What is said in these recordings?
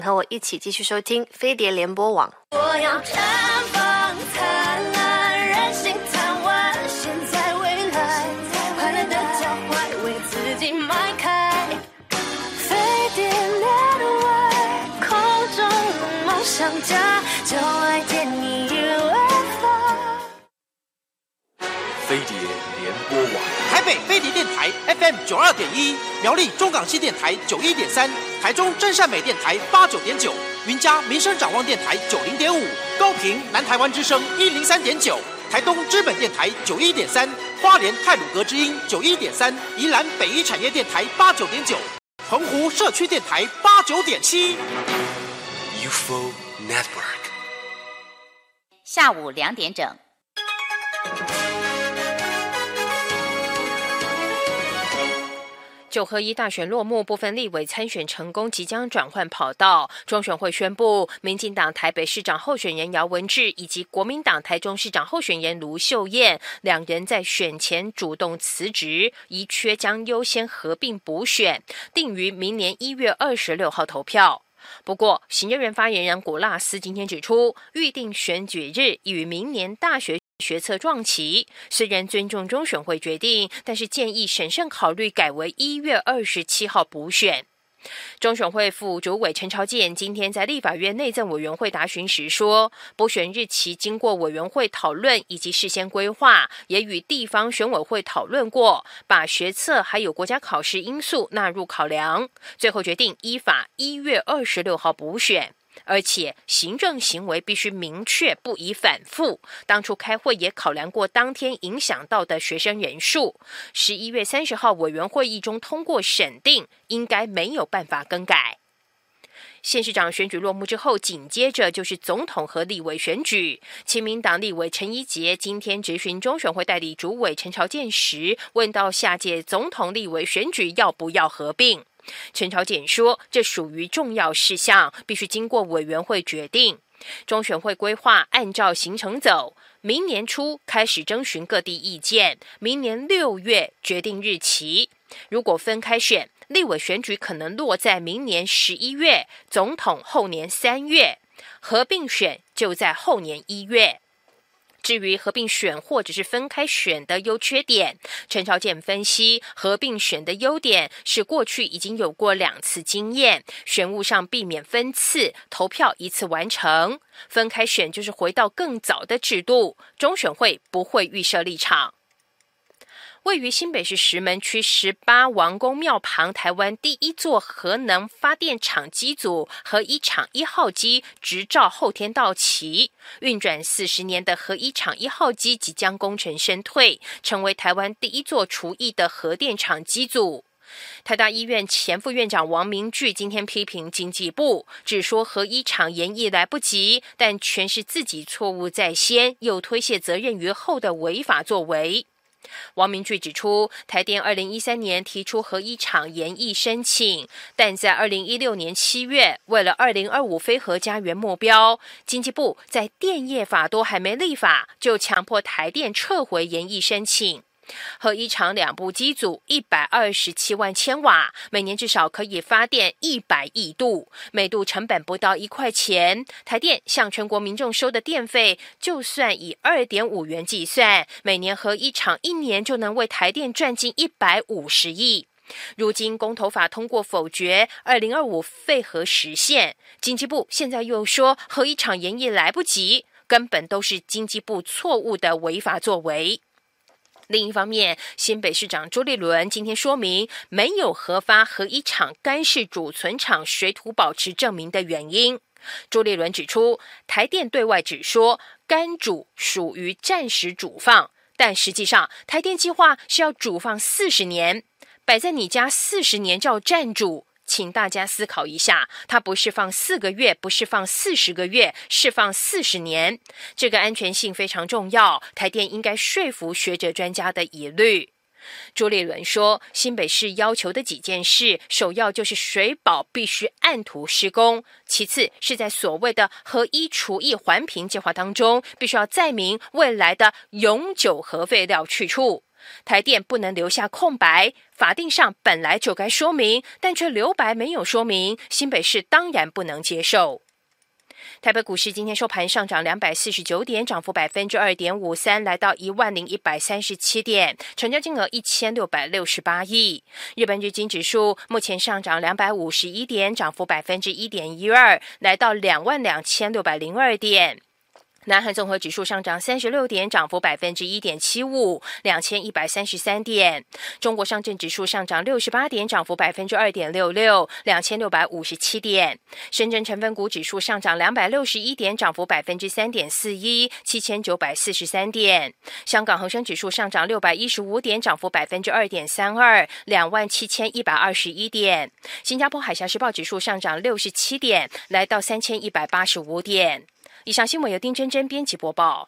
和我一起继续收听飞碟联播网。 我要绽放灿烂，人心贪玩，现在未来，快乐的脚踝为自己迈开。飞碟联播，空中梦想家，就爱点你UFO。 飞碟联播网， 台北飞碟电台 FM 92.1，苗栗中港西电台91.3，台中真善美电台89.9，云嘉民生展望电台90.5，高屏南台湾之声103.9，台东知本电台91.3，花莲太鲁阁之音91.3，宜兰北一产业电台89.9，澎湖社区电台89.7。 UFO Network。 下午2点整。 9合1大选落幕，部分立委参选成功，即将转换跑道。中选会宣布，民进党台北市长候选人姚文智以及国民党台中市长候选人卢秀燕两人在选前主动辞职，一缺将优先合并补选，定于明年1月26号投票。不过，行政院发言人古拉斯今天指出，预定选举日与明年大学测撞期，虽然尊重中选会决定，但是建议审慎考虑改为1月27号补选。中选会副主委陈朝健今天在立法院内政委员会答询时说，补选日期经过委员会讨论以及事先规划，也与地方选委会讨论过，把学测还有国家考试因素纳入考量，最后决定依法1月26号补选。而且行政行为必须明确，不宜反复。当初开会也考量过当天影响到的学生人数，11月30号委员会议中通过审定，应该没有办法更改。县市长选举落幕之后，紧接着就是总统和立委选举。亲民党立委陈怡杰今天质询中选会代理主委陈朝健时，问到下届总统立委选举要不要合并。陈朝健说，这属于重要事项，必须经过委员会决定。中选会规划按照行程走，明年初开始征询各地意见，明年6月决定日期。如果分开选，立委选举可能落在明年11月，总统后年3月，合并选就在后年1月。至于合并选或者是分开选的优缺点，陈朝健分析，合并选的优点是过去已经有过2次经验，选务上避免分次，投票一次完成；分开选就是回到更早的制度，中选会不会预设立场。位于新北市石门区18王公庙旁，台湾第一座核能发电厂机组核一厂1号机执照后天到期，运转40年的核一厂1号机即将功成身退，成为台湾第一座除役的核电厂机组。台大医院前副院长王明炬今天批评经济部，只说核一厂延役来不及，但全是自己错误在先，又推卸责任于后的违法作为。王明炬指出，台电2013年提出核一厂延役申请，但在2016年7月，为了2025非核家园目标，经济部在电业法都还没立法，就强迫台电撤回延役申请。核一厂2部机组127万千瓦，每年至少可以发电100亿度，每度成本不到1块钱。台电向全国民众收的电费，就算以2.5元计算，每年核一厂1年就能为台电赚进150亿。如今公投法通过否决2025废核实现，经济部现在又说核一厂延役来不及，根本都是经济部错误的违法作为。另一方面，新北市长朱立伦今天说明没有核发核一厂干式储存厂水土保持证明的原因。朱立伦指出，台电对外只说干煮属于暂时煮放，但实际上台电计划是要煮放40年，摆在你家40年叫暂煮，请大家思考一下，它不是放4个月，不是放40个月，是放40年。这个安全性非常重要，台电应该说服学者专家的疑虑。朱立伦说，新北市要求的几件事，首要就是水保必须按图施工，其次是在所谓的核一除役环评计划当中，必须要载明未来的永久核废料去处。 台电不能留下空白，法定上本来就该说明，但却留白没有说明，新北市当然不能接受。台北股市今天收盘上涨249点，涨幅2.53%，来到10137点，成交金额1668亿。日本日经指数目前上涨251点，涨幅1.12%，来到22602点。南韩综合指数上涨36点，涨幅1.75%， 2133点。中国上证指数上涨68点，涨幅2.66%， 2657点。深圳成分股指数上涨261点，涨幅3.41%， 7943点。香港恒生指数上涨615点，涨幅2.32%， 27121点。新加坡海峡时报指数上涨67点，来到3185点。以上新闻由丁真真编辑播报。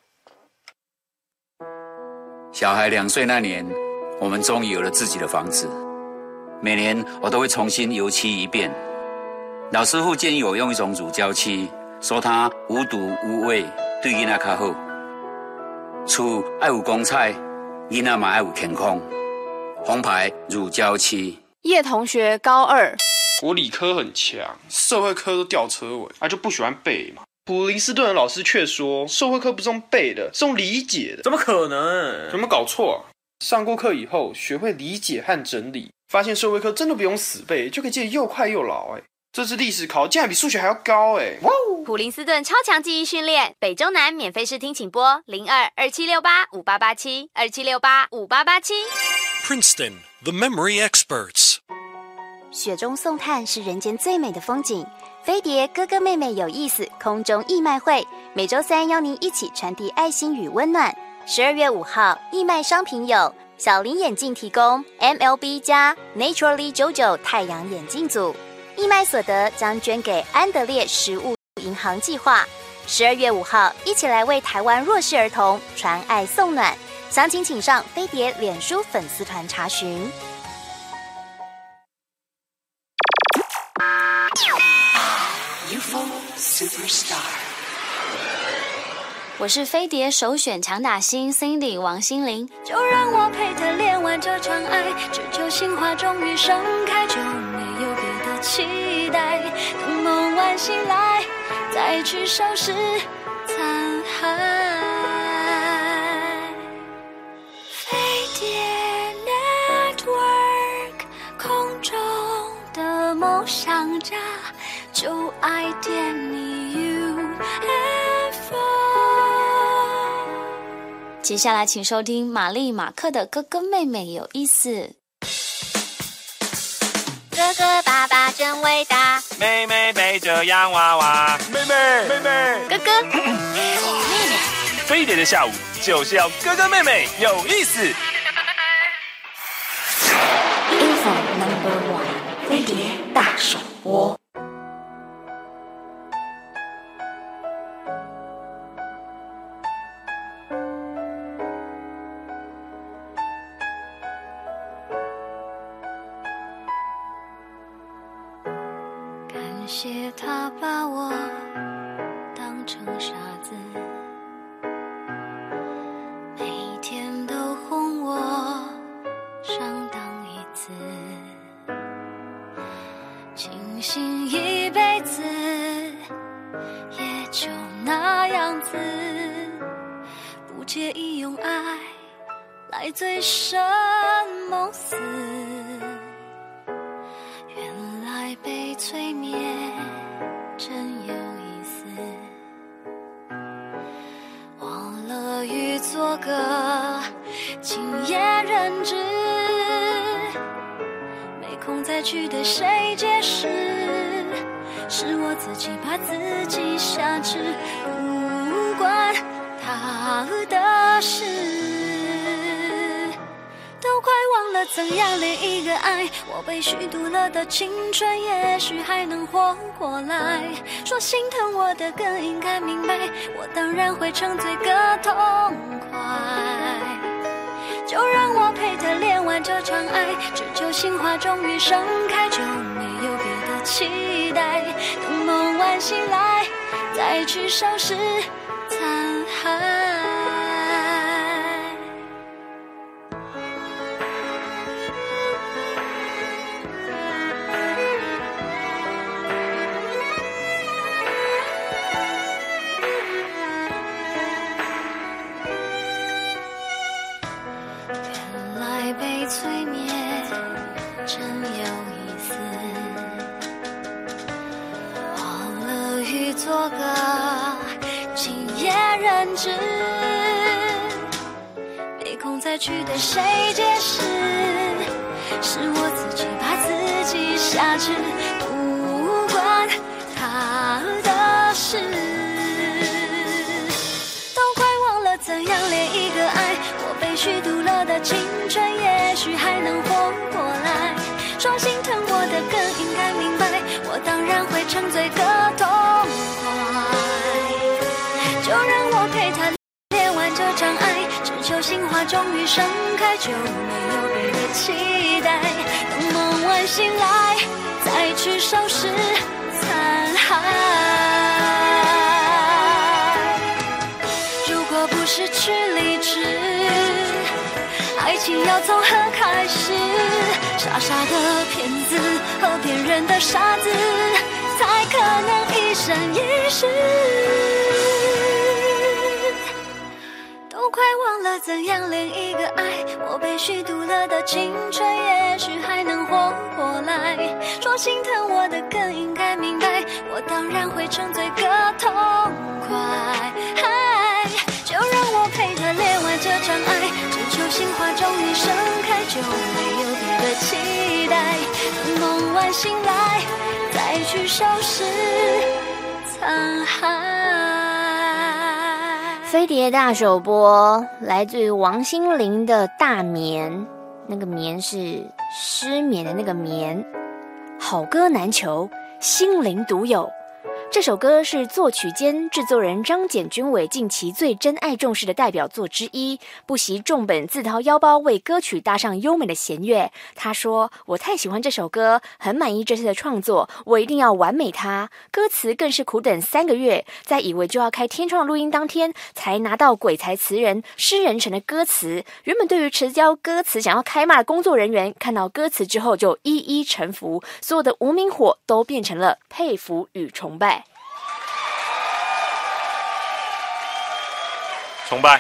小孩2岁那年，我们终于有了自己的房子。每年我都会重新油漆一遍。老师傅建议我用一种乳胶漆，说它无毒无味，对囡仔较好。厝爱有光彩，囡仔嘛爱有健康。红牌乳胶漆。 叶同学高2， 我理科很强，社会科都吊车尾，就不喜欢背嘛。普林斯顿的老师却说，社会科不是用背的，是用理解的。 怎么可能？ 有没有搞错啊？上过课以后，学会理解和整理，发现社会科真的不用死背，就可以记得又快又牢。这次历史考竟然比数学还要高。哇！ 普林斯顿超强记忆训练，北中南免费试听，请拨02-2768-5887 2768-5887。 Princeton, the memory experts. 雪中送炭是人间最美的风景。飞碟哥哥妹妹有意思空中义卖会，每周3邀您一起传递爱心与温暖。12月5号，义卖商品有小林眼镜提供 MLB 加 Naturally JoJo 太阳眼镜组，义卖所得将捐给安德烈食物银行计划。12月5号，一起来为台湾弱势儿童传爱送暖，详情请上飞碟脸书粉丝团查询。 我是飞碟首选强打星 Cindy 王心凌，就让我陪她练完这场爱，只求心花终于盛开，就没有别的期待，等梦完醒来再去收拾残骸。飞碟 Network 空中的梦想家，就爱点你 UFO。接下来请收听玛丽马克的哥哥妹妹有意思。 哥哥爸爸真伟大， 妹妹背着洋娃娃，妹妹哥哥妹妹。 飞碟的下午就是要哥哥妹妹有意思。 Info No.1 飞碟大首播。感谢他把我当成傻子，每天都哄我上当一次，庆幸一辈子也就那样子，不介意用爱来醉生梦死。原来被催眠真有意思，忘了欲做个经验认知，没空再去对谁解释，是我自己把自己挟持，不关他的事。都快忘了怎样连一个爱，我被虚度了的青春也许还能活过来。说心疼我的更应该明白，我当然会沉醉个痛快。就让我陪他练完这场爱，只求心花终于盛开，就没有别的期待，等梦完醒来再去收拾残骸。 做个今夜人质，没空再去对谁解释，是我自己把自己挟制，不关他的事。都快忘了怎样恋一个爱，我被虚度了的青春也许还能活过来。说心疼我的更应该明白，我当然会沉醉个痛快。就让我陪他练完这场爱，只求心花终于盛开，就没有别的期待。等梦完醒来，再去收拾残骸。如果不失去理智，爱情要从何开始？傻傻的骗子和骗人的傻子，才可能一生一世。都快忘了怎样恋一个爱，我被虚度了的青春也许还能活过来。说心疼我的更应该明白，我当然会沉醉个痛快。就让我陪他练完这场爱，只求心花终于盛开，就没有别的期待。等梦完醒来，再去收拾残骸。 飞碟大首播来自于王心凌的《大眠》，那个眠是失眠的那个眠。好歌难求，心灵独有。这首歌是作曲兼制作人张简君伟近期最珍爱重视的代表作之一，不惜重本自掏腰包为歌曲搭上优美的弦乐。他说：“我太喜欢这首歌，很满意这次的创作，我一定要完美它。歌词更是苦等3个月，在以为就要开天窗的录音当天，才拿到鬼才词人施仁成的歌词。原本对于迟交歌词想要开骂的工作人员，看到歌词之后就一一臣服，所有的无名火都变成了佩服与崇拜。” 崇拜，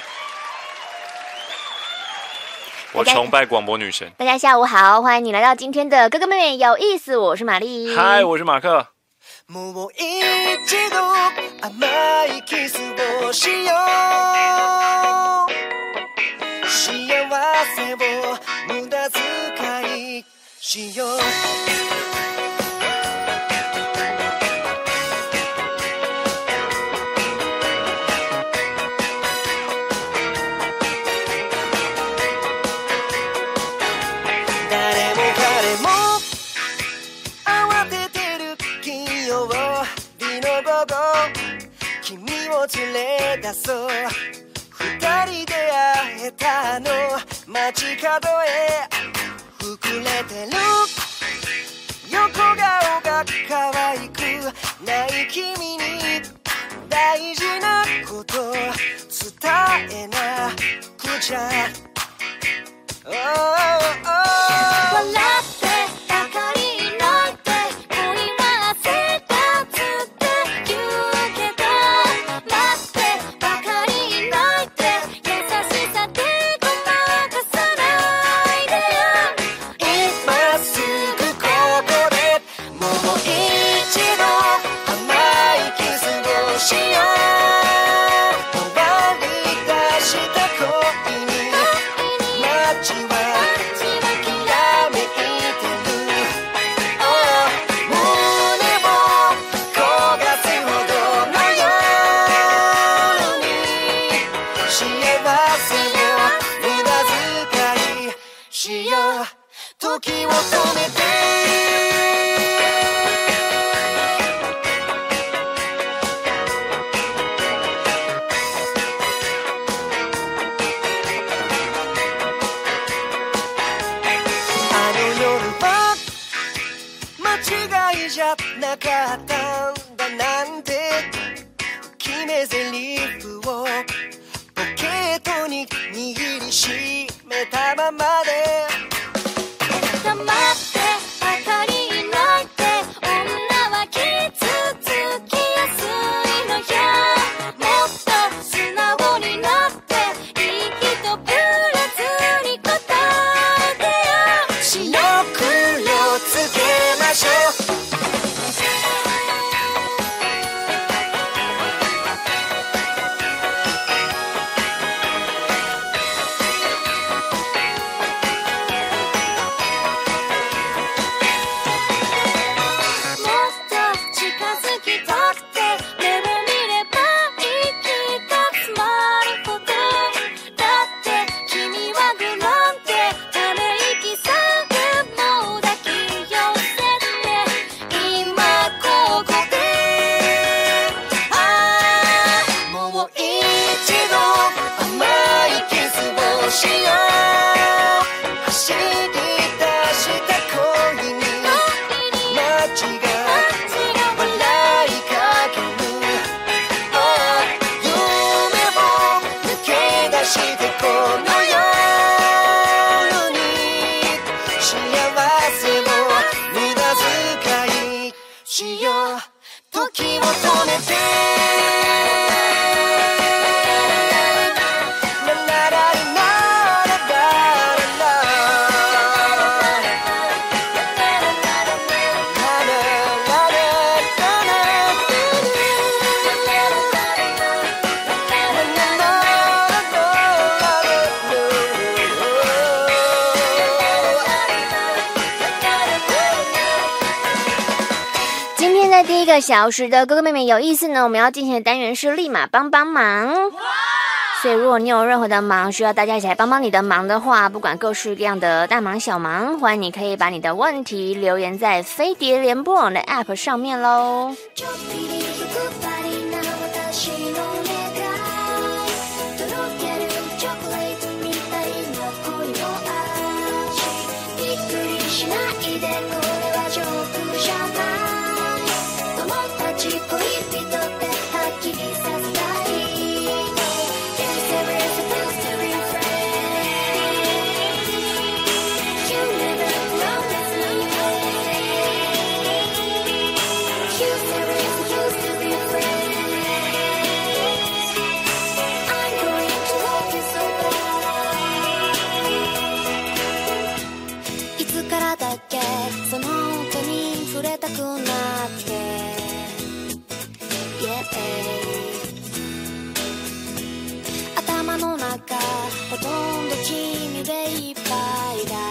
我崇拜广播女神。 大家下午好，欢迎你来到今天的哥哥妹妹有意思，我是玛丽。 嗨，我是马克。 もう一度甘いキスをしよう、幸せを無駄遣いしよう。連れ出そう、二人で会えたの街角へ膨れてる横顔が可愛くない君に大事なこと伝えなくちゃ、oh, oh, oh. 笑ってばかりいないで恋はせたつって言うけど、時を止めてあの夜は間違いじゃなかったんだなんて決め台詞をポケットに握りしめたままで黙ってばかりいないで女は傷つきやすいのや、もっと素直になっていい人ぶらずに答えてよ、白黒つけましょう。 个小时的哥哥妹妹有意思呢，我们要进行的单元是立马帮帮忙。所以如果你有任何的忙需要大家一起来帮帮你的忙的话，不管各式各样的大忙小忙，欢迎你可以把你的问题留言在飞碟联播网的 App 上面咯。 ほとんど君でいっぱいだ、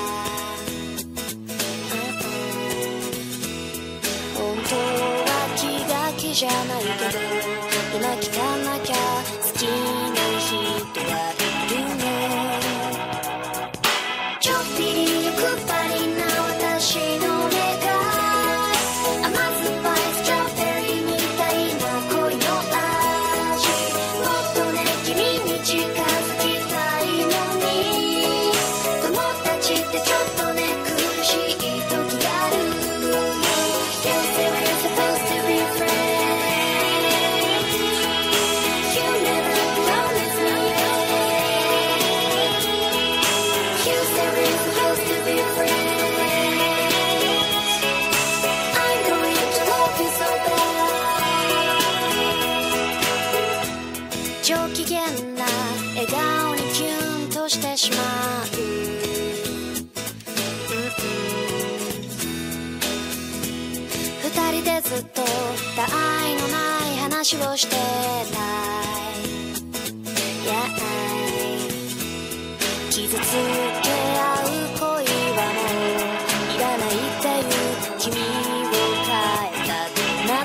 本当は気が気じゃないけど今聞かなきゃ好きな人はいるね。ちょっぴり欲張りな私の願い、甘酸っぱいストロベリーみたいな恋の味、もっとね君に近づきたいのに、友達ってちょっとね苦しい時があるよ。 You say we're supposed to be friends, you never promised me. You say we're supposed to be friends, I'm going to love you so bad. 上機嫌な笑顔にキュンとしてしまう、二人でずっと他愛のない話をしてたい、傷つけ合う恋はもういらないっていう君を変えたくなって、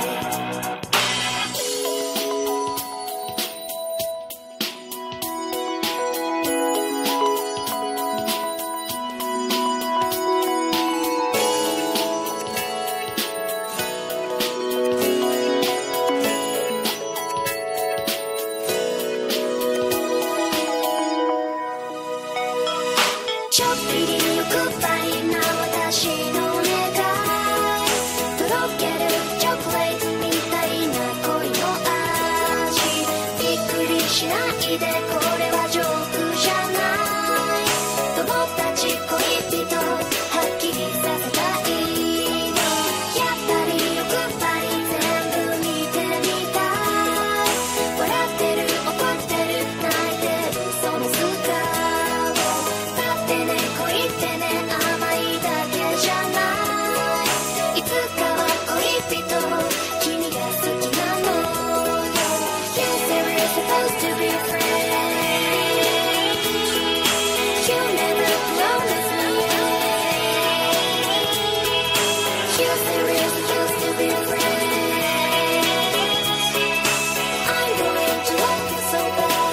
ちょっぴり欲張りな私の願い、とろけるチョコレートみたいな恋の味、びっくりしないでこれはジョークじゃない、友達恋人はっきりさせたいの、やっぱり欲張り全部見てみたい、笑ってる怒ってる泣いてるその素顔、恋ってね甘いだけじゃない、いつかは恋人君が好きなのよ。 You say we're supposed to be friends, you never promised me. You say we're supposed to be friends, I'm going to love you so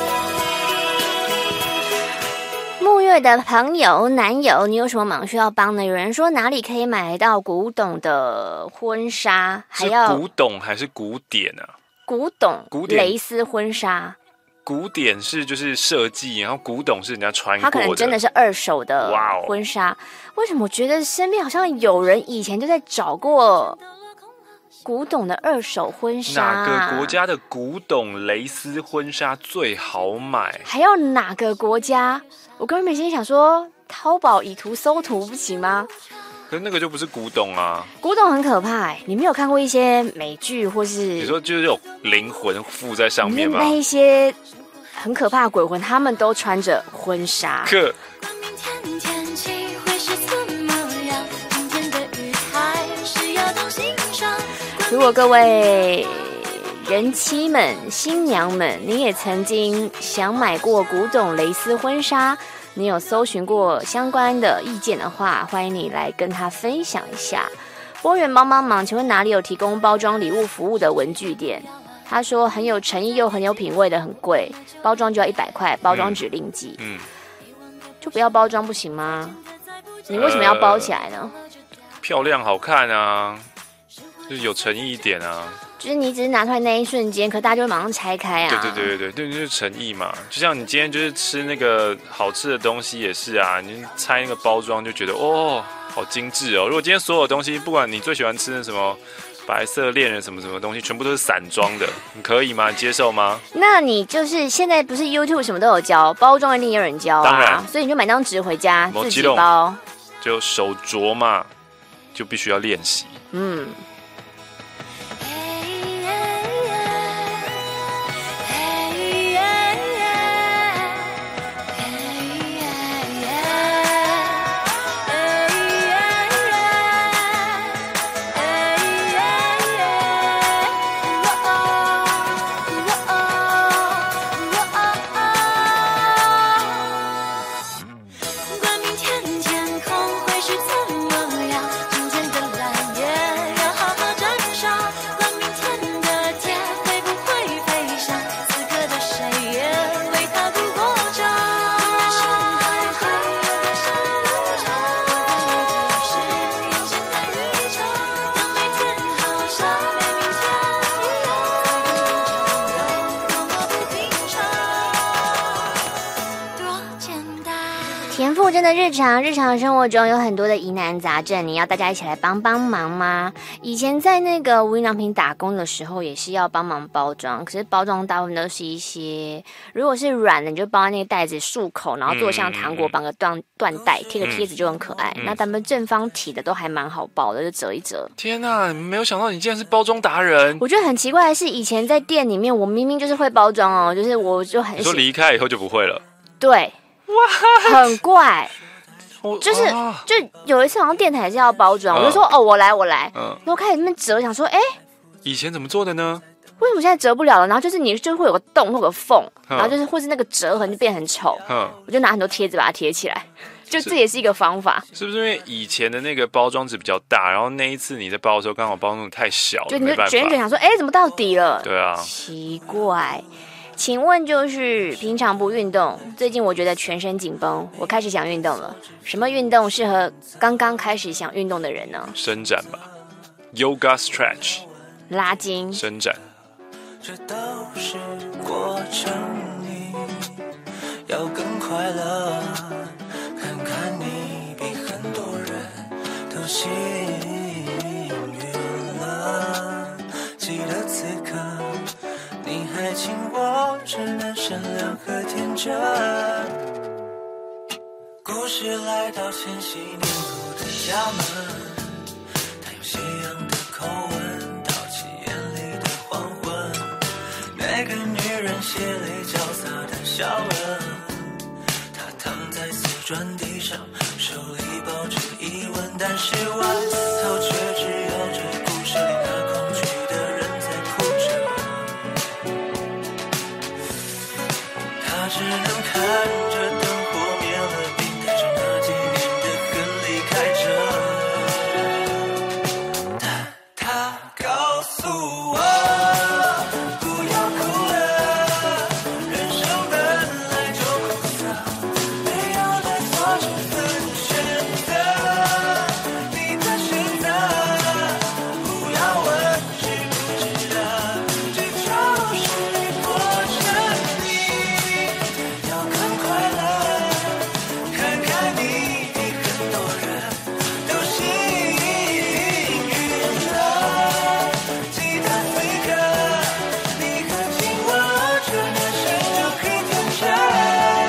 bad. 沐月的朋友男友，你有什么忙需要帮的？有人说哪里可以买到古董的婚纱，还要是古董还是古典啊？ 古董蕾丝婚纱， 古典是就是设计，然后古董是人家穿过的， 它可能真的是二手的婚纱。为什么我觉得身边好像有人以前就在找过古董的二手婚纱？ 哪个国家的古董蕾丝婚纱最好买？ 还要哪个国家？我跟妹心想说，淘宝以图搜图不行吗？ 可是那个就不是古董啊。 古董很可怕欸，你没有看过一些美剧或是你说就是有灵魂附在上面吗？ 那一些很可怕的鬼魂，他们都穿着婚纱。如果各位人妻们、新娘们，你也曾经想买过古董蕾丝婚纱，你有搜寻过相关的意见的话，欢迎你来跟他分享一下。 波源帮忙，请问哪里有提供包装礼物服务的文具店？他说很有诚意又很有品味的，很贵，包装就要100块，包装纸另计。就不要包装不行吗？你为什么要包起来呢？ 漂亮好看啊，就是有诚意一点啊。 就是你只是拿出来那一瞬间，可大家就会马上拆开啊。 对，就是诚意嘛。就像你今天就是吃那个好吃的东西也是啊，你拆那个包装就觉得哦，好精致哦。如果今天所有东西，不管你最喜欢吃的什么白色恋人什么东西，全部都是散装的，你可以吗？你接受吗？ 那你就是现在不是 YouTube 什么都有教，包装一定也有人教啊。 当然， 所以你就买张纸回家自己包， 就手镯嘛，就必须要练习。 田馥甄的日常生活中有很多的疑难杂症，你要大家一起来帮忙吗？以前在那个无印良品打工的时候，也是要帮忙包装，可是包装大部分都是一些，如果是软的，你就包在那个袋子漱口，然后做像糖果，绑个缎带，贴个贴纸就很可爱。那咱们正方体的都还蛮好包的，就折一折。 天哪，没有想到你竟然是包装达人！ 我觉得很奇怪的是，以前在店里面，我明明就是会包装哦，就是我就很你说离开以后就不会了？ 对。很怪，就有一次好像电台是要包装，我就说哦我来，然后开始那边折，想说以前怎么做的呢？ 为什么现在折不了了？然后就是你就会有个洞，会有个缝，然后就是或是那个折痕就变很丑，我就拿很多贴纸把它贴起来，就这也是一个方法。 是不是因为以前的那个包装纸比较大，然后那一次你在包的时候刚好包弄太小了， 就你就卷想说怎么到底了？ 对啊， 奇怪。请问就是平常不运动，最近我觉得全身紧绷，我开始想运动了。什么运动适合刚刚开始想运动的人呢？ 伸展吧 ，Yoga Stretch， 拉筋， 伸展。 这都是过程，你要更快乐，看看你比很多人都幸运了。记得此刻。你还紧握着那善良和天真，故事来到千禧年后的家门，它有西洋的口吻，淘气眼里的黄昏，那个女人血泪交洒的笑了，她躺在瓷砖地上，手里抱着疑问，但是外头却只有这故事里那恐惧的人在哭着，他只能看着灯火灭了，并带着那几年的恨离开着。但他告诉我，不要哭了，人生本来就苦涩，没有对错之分，选择你的选择，不要问值不值得，这就是过程。要更快乐，看看你比很多人都幸运了。记得此刻，你很紧握着那伸手可以天真。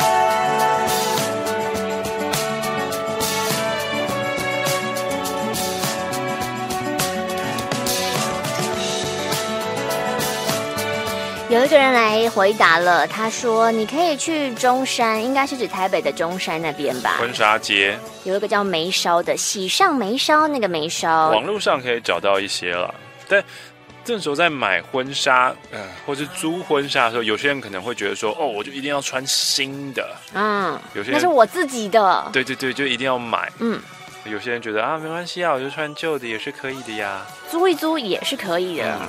有一个人来回答了，他说你可以去中山，应该是指台北的中山那边吧， 婚纱街有一个叫眉梢的，喜上眉梢，那个眉梢网络上可以找到一些了，但这时候在买婚纱或是租婚纱的时候，有些人可能会觉得说我就一定要穿新的，有些人那是我自己的， 对，就一定要买， 有些人觉得啊，没关系啊，我就穿旧的也是可以的呀， 租一租也是可以的。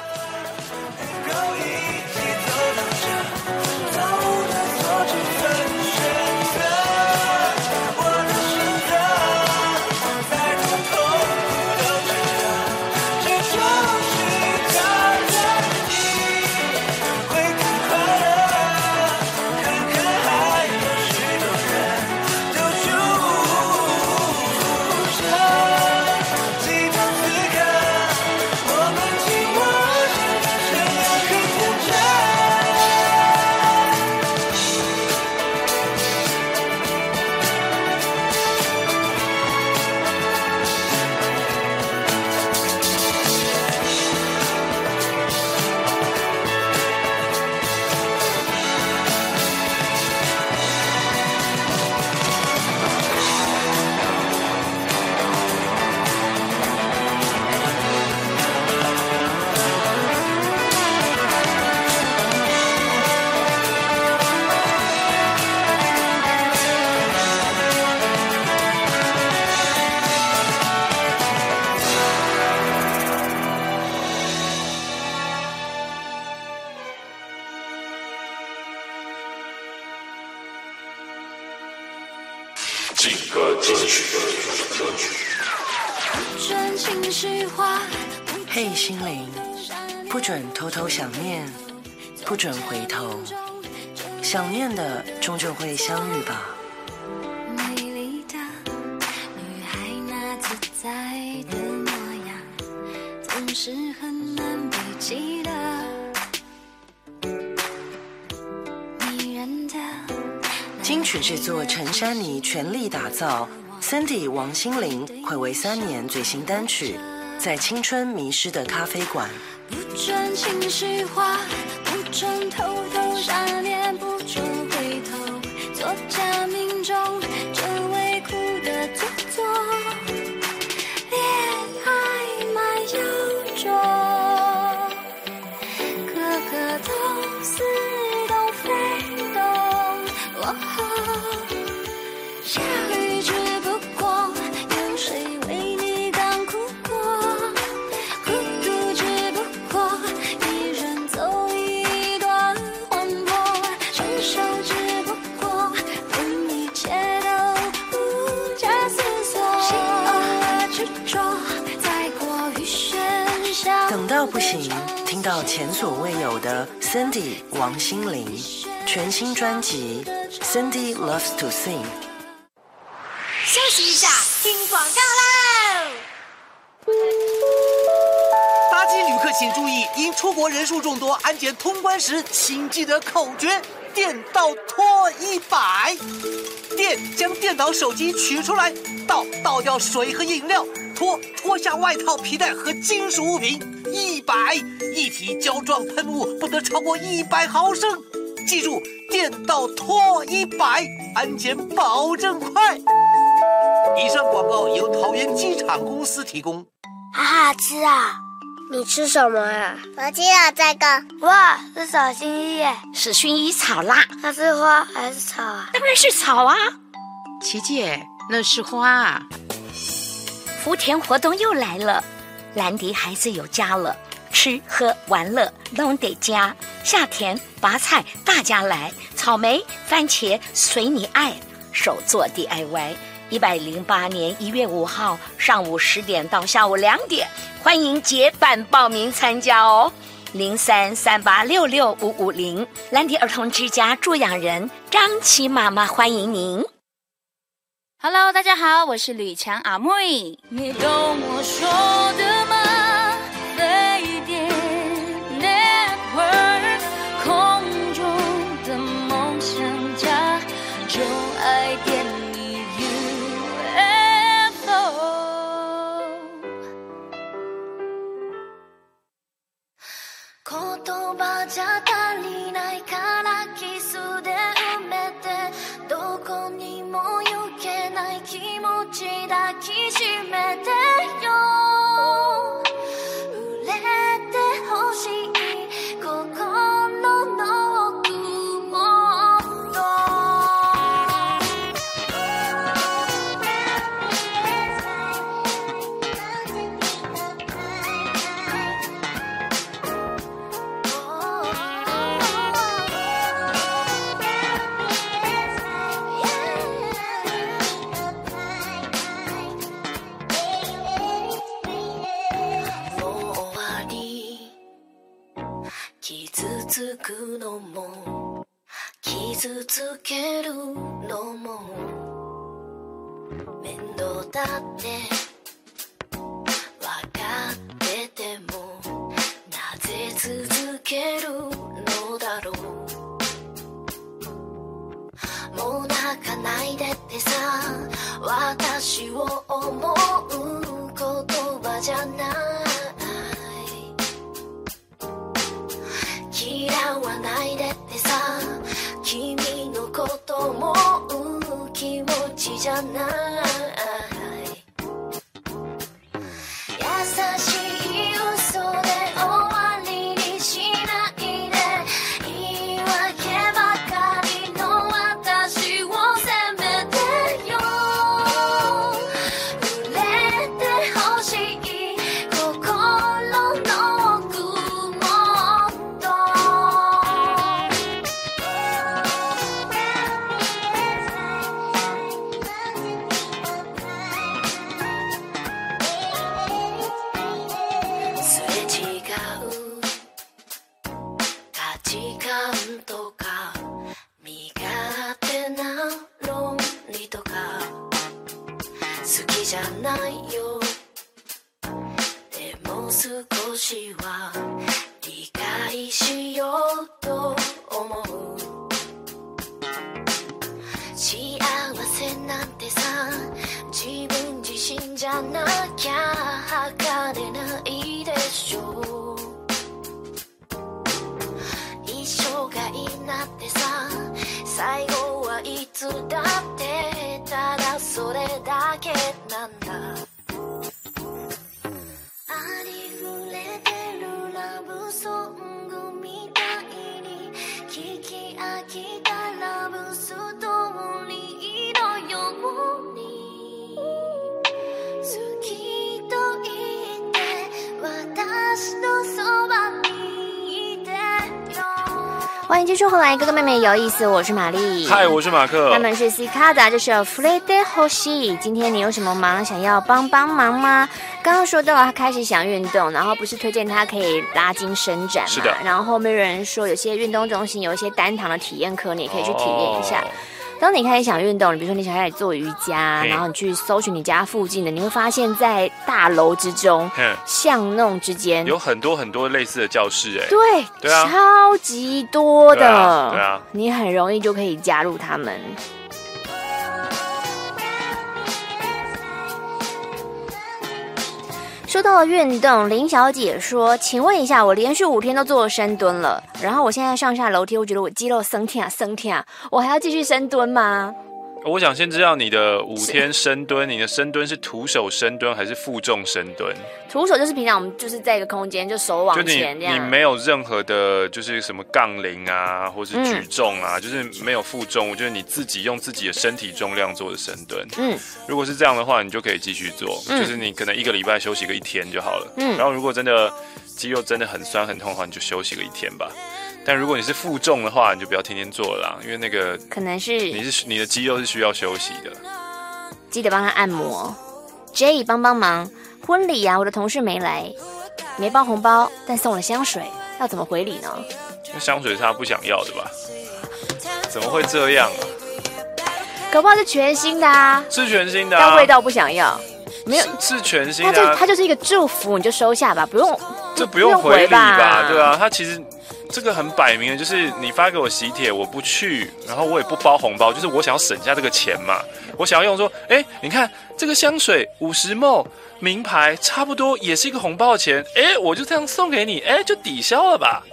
劲歌金曲。 真情实话。 嘿，心灵，不准偷偷想念，不准回头，想念的终究会相遇吧。 美丽的女孩那自在的模样，总是很难被记得。迷人的金曲制作陈珊妮全力打造 Cindy 王心凌暌违3年最新单曲，在青春迷失的咖啡馆。 不准情绪化，不准偷偷想念，不准回头，做假命中这唯苦的做作，恋爱蛮有种，个个都似懂非懂。下雨只不过有谁为你刚哭过，孤独只不过一人走一段缓坡，承受只不过分一切都不假思索，心和执着在过于喧嚣。 等到不行，听到前所未有的 Cindy 王心凌全新专辑 Cindy Loves to Sing。 休息一下，听广告喽！ 搭机旅客请注意，因出国人数众多，安检通关时请记得口诀：电到拖100。电将电脑、手机取出来，倒掉水和饮料，脱下外套、皮带和金属物品。100，液体胶状喷雾不得超过100毫升。记住，电到拖100，安检保证快。以上广告由桃园机场公司提供。 好好吃啊！你吃什么呀？我吃了这个。哇，是小薰衣耶！ 是薰衣草啦。 它是花还是草啊？ 当然是草啊。 琪姐，那是花啊。 福田活动又来了，兰迪孩子有家了，吃喝玩乐都得加。夏天拔菜大家来，草莓、番茄随你爱，手做 DIY。108年1月5号上午10点到下午2点，欢迎结伴报名参加哦。0338665550，兰迪儿童之家助养人张琪妈妈欢迎您。 Hello， 大家好，我是吕强阿妹。 你懂我说的吗？飞碟 Network， 空中的梦想家，就爱点你 UFO。言葉じゃ足りないからキスで埋めて、どこにも行けない気持ち抱きしめてよ。売れてほしい心の奥もっと。 傷つくのも傷つけるのも面倒だって分かっててもなぜ続けるのだろう。もう泣かないでってさ私を思う言葉じゃない嫌わないでってさ君のことも気持ちじゃない優しい嘘で終わりにしないで言い訳ばかりの私を責めてよ触れてほしい心の奥もっとすれ違う価値観とか身勝手な論理とか好きじゃないよでも少しは理解しようと思う幸せなんてさ自分自身じゃなきゃ測れないでしょ一生涯なんてさ最後はいつだってただそれだけなんだありふれてるラブソングみたいに聞き飽きたラブストーリーのように好きと言って私のそばにいてよ。 欢迎继续回来，哥哥妹妹有意思，我是玛丽， 嗨，我是马克。 他们是 Cicada， 这是 Flete Hoshi。今天你有什么忙想要帮忙吗？刚刚说到了他开始想运动，然后不是推荐他可以拉筋伸展嘛？ 是的。 然后后面有人说有些运动中心有一些单堂的体验课，你也可以去体验一下。当你开始想运动，比如说你想开始做瑜伽，然后你去搜寻你家附近的，你会发现在大楼之中、巷弄之间有很多很多类似的教室，哎， 对啊，超级多的， 对啊， 你很容易就可以加入他们。说到了运动，林小姐说：“请问一下，我连续5天都做深蹲了，然后我现在上下楼梯，我觉得我肌肉生痛，我还要继续深蹲吗？” 我想先知道你的5天深蹲，你的深蹲是徒手深蹲还是负重深蹲？ 徒手就是平常我们就是在一个空间，就手往前这样。 你没有任何的，就是什么杠铃啊，或是举重啊，就是没有负重。我觉得你自己用自己的身体重量做的深蹲。如果是这样的话，你就可以继续做。就是你可能1个礼拜休息个1天就好了。然后如果真的肌肉真的很酸很痛的话，你就休息个1天吧。但如果你是负重的话，你就不要天天做了啦，因为那个可能是你的肌肉是需要休息的。 记得帮他按摩。J 帮忙，婚礼啊，我的同事没来，没包红包，但送了香水，要怎么回礼呢？ 那香水是他不想要的吧？怎么会这样啊？ 搞不好是全新的啊， 是全新的啊， 但味道不想要。没有是全新的啊， 它就是一个祝福，你就收下吧，不用回礼吧？对啊，它其实这个很摆明的，就是你发给我喜帖，我不去，然后我也不包红包，就是我想要省下这个钱嘛。我想要用说，你看这个香水50ml名牌，差不多也是一个红包的钱，我就这样送给你，就抵消了吧。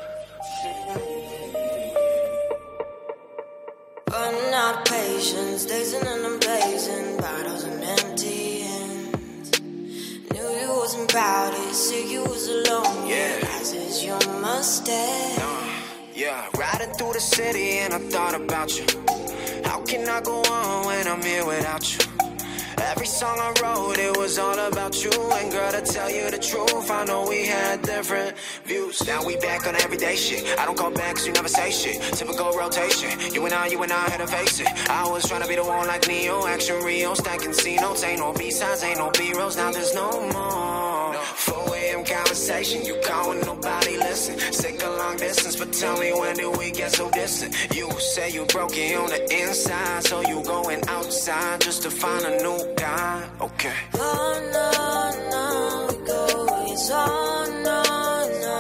Wasn't proud to see you was alone. Yeah, I said you must stay. Yeah, riding through the city and I thought about you. How can I go on when I'm here without you? Every song I wrote, it was all about you. And girl, to tell you the truth, I know we had different views. Now we back on everyday shit. I don't call back cause you never say shit. Typical rotation. You and I had to face it. I was trying to be the one like Neo. Action Rio, stacking C notes. Ain't no B-sides, ain't no B-rolls. Now there's no more. 4 a.m. phone conversation. You call when nobody listen. Sick of long distance, but tell me when do we get so distant? You say you broke it on the inside, so you going outside just to find a new guy. Okay. Oh no, no, we go is on, no, no.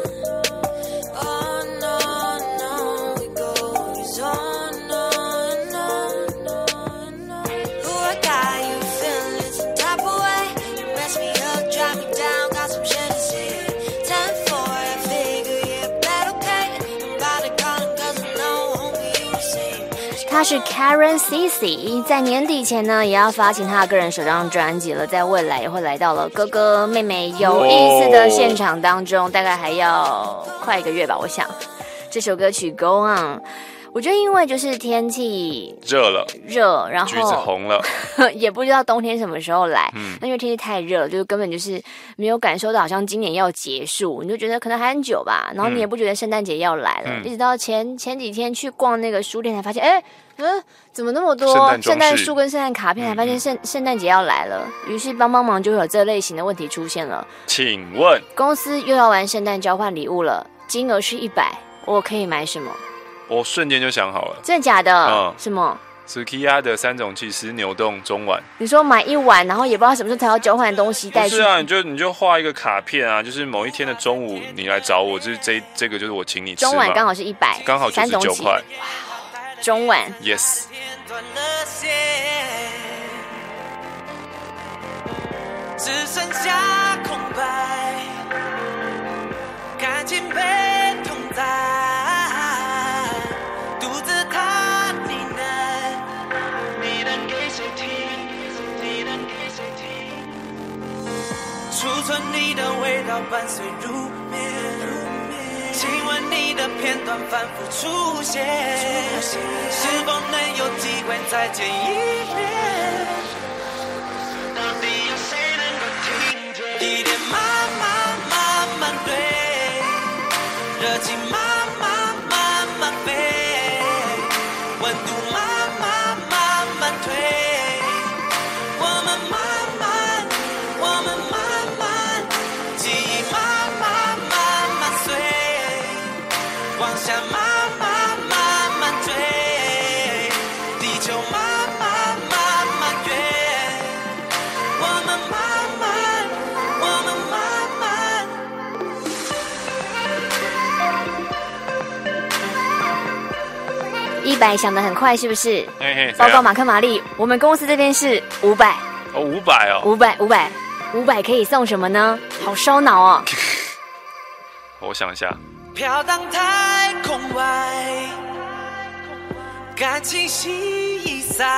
Oh no, no, we go is on, no, no, no, no. Who I got you feeling some type of way? You mess me up, drop me down, got some shit to say. 10-4, I figure yeah, bet okay. I'm about to call him 'cause I know it won't be you the same. 她是 Karen Cici， 在年底前呢，也要发行她的个人首张专辑了，在未来也会来到了哥哥妹妹有意思的现场当中，大概还要快1个月吧，我想。这首歌曲 Go On， 我觉得因为就是天气热，然后橘子红了， 也不知道冬天什么时候来。那因为天气太热了，就根本就是没有感受到好像今年要结束，你就觉得可能还很久吧。然后你也不觉得圣诞节要来了，一直到前几天去逛那个书店才发现，怎么那么多圣诞树跟圣诞卡片，才发现圣诞节要来了。于是帮忙就会有这类型的问题出现了。 请问公司又要玩圣诞交换礼物了，金额是100，我可以买什么？ 我瞬间就想好了。 真的假的？什么 ？Sukiya 的3种气势牛冻中碗。 你说买1碗，然后也不知道什么时候才要交换的东西带去？ 不是啊，你就画一个卡片啊，就是某一天的中午你来找我，就是这个就是我请你吃嘛。 中碗刚好是100， 刚好99块。 中碗 ，Yes。 只剩下空白，感情被痛宰，独自他呢喃，你能给谁听？你能给谁听？储存你的味道伴随入眠，亲吻你的片段反复出现，是否能有机会再见一面？到底有谁能够听见？一点慢慢对，热情慢慢飞，温度慢慢退，我们慢慢，记忆慢慢碎，往下慢慢追，地球慢慢圆，我们慢慢 100想得很快是不是？ 报告马克玛丽，我们公司这边是500。 哦，500哦。 500可以送什么呢？好烧脑哦。 我想一下。 飘荡太空外，感情稀散，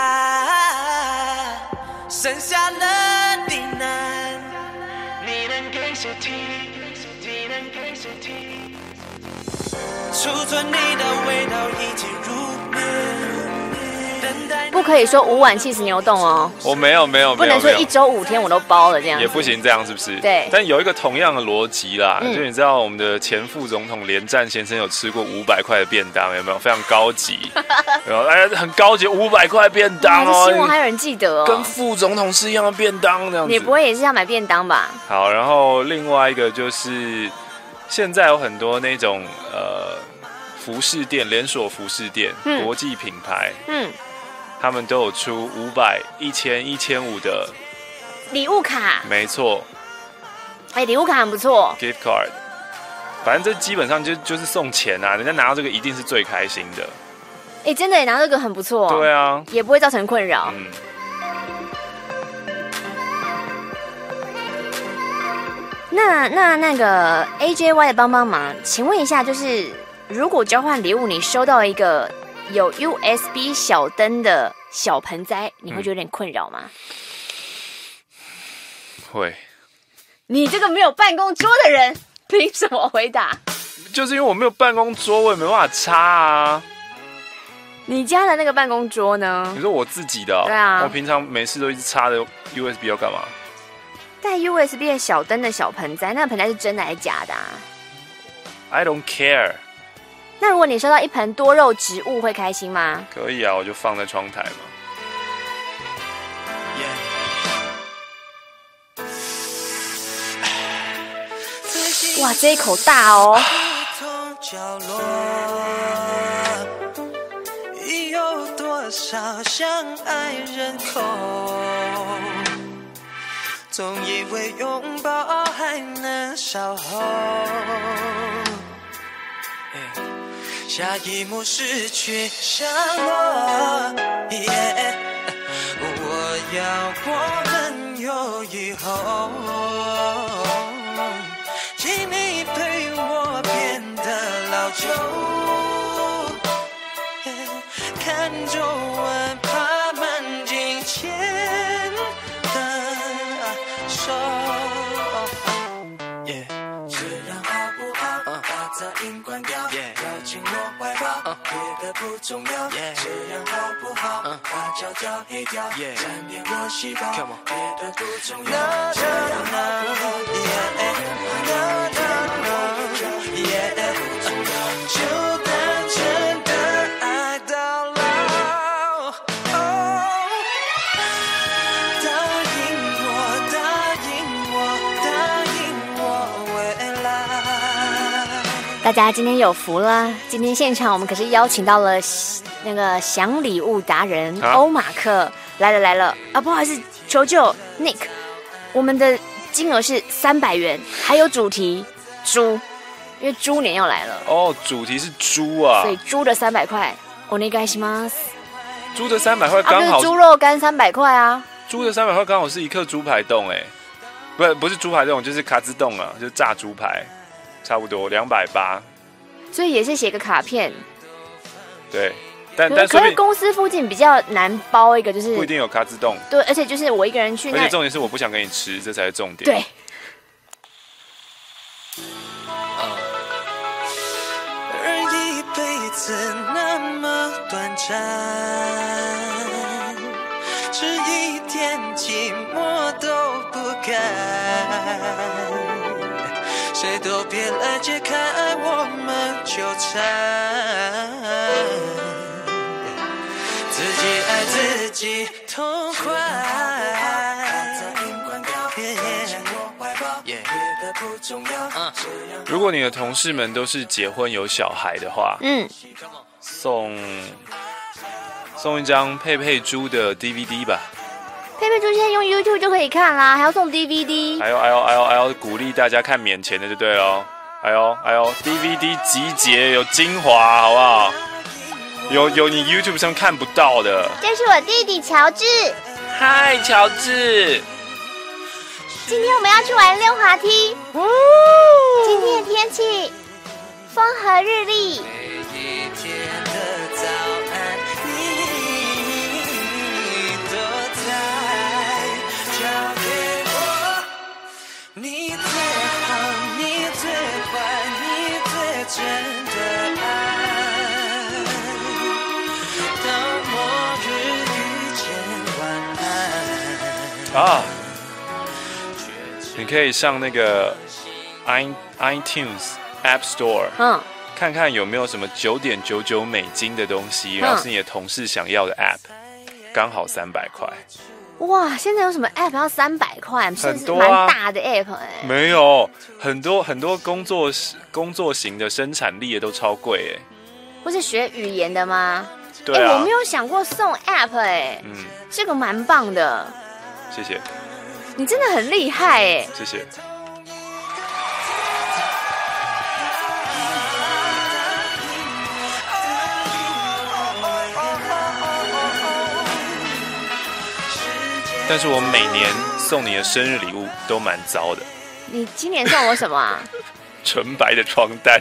剩下了呢喃，你能给谁听？你能给谁听？储存你的味道已经入眠，等待。 不可以说5碗气死牛冻哦。 我没有， 不能说1周5天我都包了这样。 也不行，这样是不是？ 对。 但有一个同样的逻辑啦，就你知道我们的前副总统连战先生有吃过500块的便当，有没有？非常高级，有很高级500块便当哦。 新闻还有人记得哦。 跟副总统吃一样的便当这样子。 你不会也是要买便当吧？ 好，然后另外一个就是现在有很多那种服饰店，连锁服饰店，国际品牌，他们都有出500、1000、1500的礼物卡。 没错， 礼物卡很不错 ，gift card。反正这基本上就是送钱啊，人家拿到这个一定是最开心的。 真的也拿到这个很不错。 对啊， 也不会造成困扰。那个 AJY 的帮忙，请问一下，就是如果交换礼物，你收到一个有 USB 小灯的小盆栽，你会觉得有点困扰吗？ 会。 你这个没有办公桌的人，凭什么回答？ 就是因为我没有办公桌，我也没办法插啊。 你家的那个办公桌呢？ 你说我自己的哦？ 对啊。 我平常没事都一直插着 USB 要干嘛？ 带 USB 的小灯的小盆栽，那个盆栽是真的还是假的啊 ？I don't care。 那如果你收到一盆多肉植物，会开心吗？ 可以啊，我就放在窗台嘛。 哇，这一口大哦！ 角落，已有多少相爱人口？总以为拥抱还能稍后，下一幕失去降落。我要我们有以后，请你陪我变得老旧，看皱纹爬满镜前的手。这样好不好？把噪音关掉，要进我怀抱，别的不重要。这样好不好？把角角黑掉，沾点我细胞，别的不重要。这样好不好？就单纯的爱到老。答应我，答应我，答应我未来。 大家今天有福了，今天现场我们可是邀请到了那个想礼物达人欧马克来了啊！不好意思，求救 Nick， 我们的金额是300元，还有主题猪。因为猪年要来了哦，主题是猪啊， 所以猪的300块，お願いします。 猪的300块刚好， 猪肉干300块啊。 猪的300块刚好是一克猪排冻不是猪排冻，就是卡兹冻啊，就是炸猪排，差不多280。 所以也是写个卡片。 对，但可是公司附近比较难包一个，就是不一定有卡兹冻。 对，而且就是我一个人去， 而且重点是我不想跟你吃，这才是重点。 对。 一辈子那么短暂，只一点寂寞都不敢，谁都别来解开我们纠缠，自己爱自己痛快。 如果你的同事们都是结婚有小孩的话，送一张佩佩猪的 DVD 吧。 佩佩猪现在用 YouTube 就可以看啦，还要送 DVD。 哎呦，鼓励大家看免钱的就对了。哎呦 ，DVD 集结有精华，好不好？有你 YouTube 上看不到的。 这是我弟弟乔治。 嗨，乔治。 今天我们要去玩溜滑梯。今天的天气风和日丽。 每一天的早安，你都在，交给我。你最好，你最坏，你最真的爱。当末日遇见晚安。 啊！你可以上那个 iTunes App Store， 看看有没有什么$9.99的东西，然后是你的同事想要的 App， 刚好300块。 哇，现在有什么 App 要300块？ 很多蛮大的 App 没有，很多工作型的生产力也都超贵或是学语言的吗？ 对啊， 我没有想过送 App 这个蛮棒的。 谢谢。 你真的很厉害谢谢。但是我每年送你的生日礼物都蛮糟的。 你今年送我什么啊？ 纯白的床单。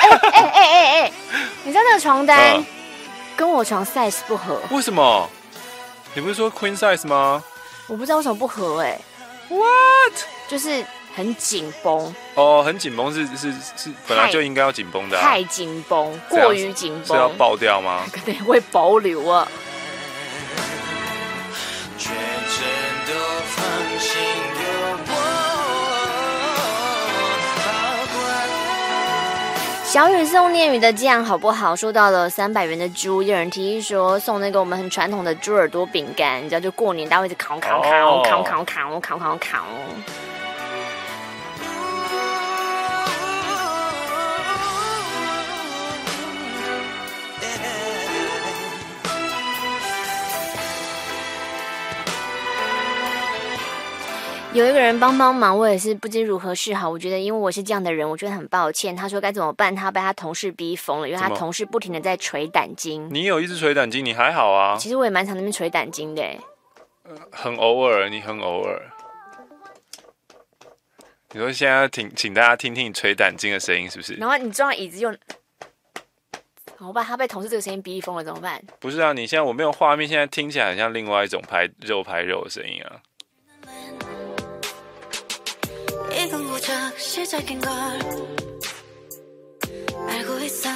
你知道那个床单跟我床 size 不合？ 为什么？你不是说 queen size 吗？ 我不知道为什么不合 What？ 就是很紧绷。 很紧绷是本来就应该要紧绷的太紧绷，过于紧绷。 是要爆掉吗？ 可能会保留啊。 全程都放心有我保管。 小雨送念宇的这样好不好？收到了300元的猪，有人提议说送那个我们很传统的猪耳朵饼干，你知道就过年大家会一直烤。 有一个人帮忙，我也是不知如何是好。我觉得因为我是这样的人，我觉得很抱歉。他说该怎么办？他被他同事逼疯了，因为他同事不停的在捶胆经。 你有一直捶胆经，你还好啊？ 其实我也蛮常那边捶胆经的。 很偶尔，你很偶尔。你说现在请大家听听你捶胆经的声音，是不是？ 然后你坐上椅子又怎么办？他被同事这个声音逼疯了，怎么办？ 不是啊，你现在我没有画面，现在听起来很像另外一種拍肉的声音啊。 이건 고작 시작인 걸 알고 있어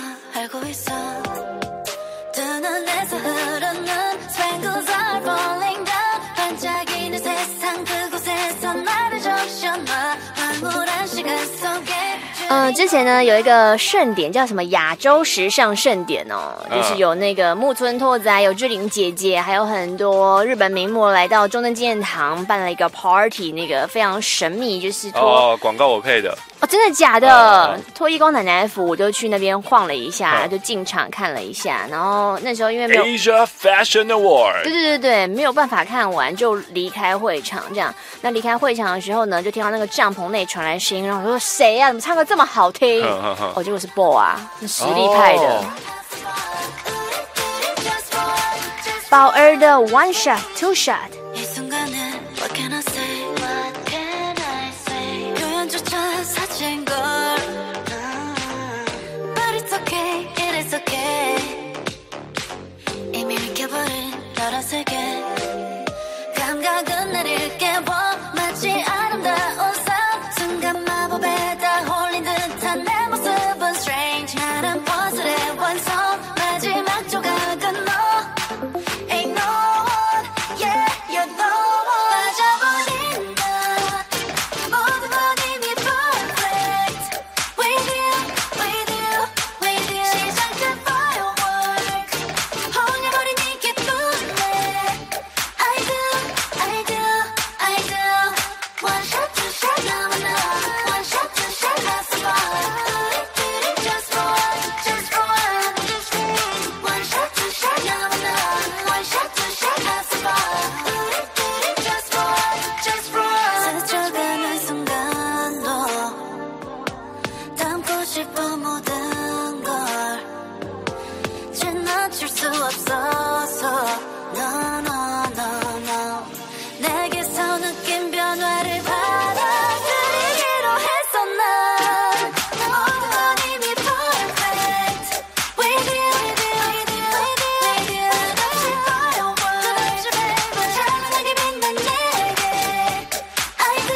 두 눈에서 흐르는 sprinkles are falling down 반짝이는 세상 그곳에서 나를 적셔놔 황홀한 시간 속에 之前呢有一个盛典叫什么亚洲时尚盛典哦，就是有那个木村拓哉，有志玲姐姐，还有很多日本名模来到中正纪念堂办了一个 party， 那个非常神秘，就是广告我配的哦，真的假的？脱衣光奶奶服，我就去那边晃了一下，就进场看了一下，然后那时候因为没有 Asia Fashion Award， 对，没有办法看完就离开会场，这样。那离开会场的时候呢，就听到那个帐篷内传来声音，然后我说谁呀？怎么唱歌这么好听？哦，结果是 BO 啊，是实力派的。宝儿的 One Shot Two Shot。 It's okay 이미 익혀버린 너란 세계 감각은 나를 깨워 마치 아름다운 삶 순간 마법에 다 홀린 듯한 내 모습은 strange 나란 퍼즐의 완성 마지막 조각은 너 Ain't no one yeah you're no one 빠져버린다 모든 건 이미 perfect with you with you with you 시작된 firework 혼내버린 이 기쁨에 I do one shot two shot now and now one shot two shot that's the bar just one one shot two shot now and now one shot two shot that's the bar just one 스쳐가는 순간도 담고 싶어 모든 걸 지나칠 수 없어서 no 내게서 느낀 변화를 받아들이기로 했어 난 모든 건 이미 perfect with you 끝없이 firework 찬란하게 빛난 내게 I do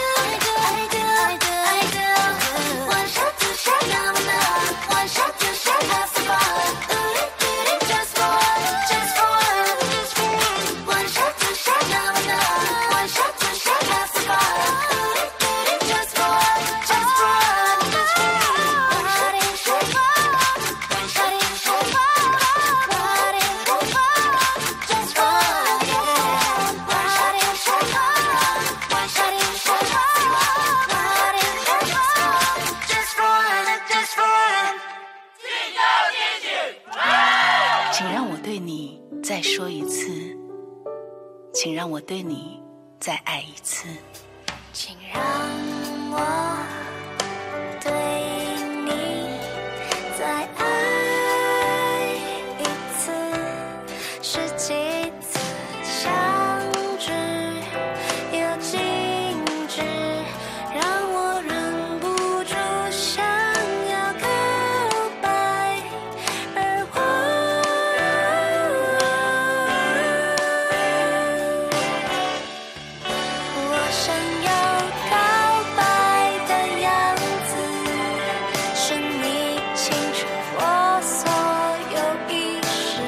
one shot two shot now and now one shot two shot that's the bar just one one shot two shot now and now one shot two shot that's the bar just one just one 请让我对你再说一次，请让我对你再爱一次， 请让我对你再爱一次，是几次相知又静止，让我忍不住想要告白，而我想要告白的样子，是你清楚我所有意识，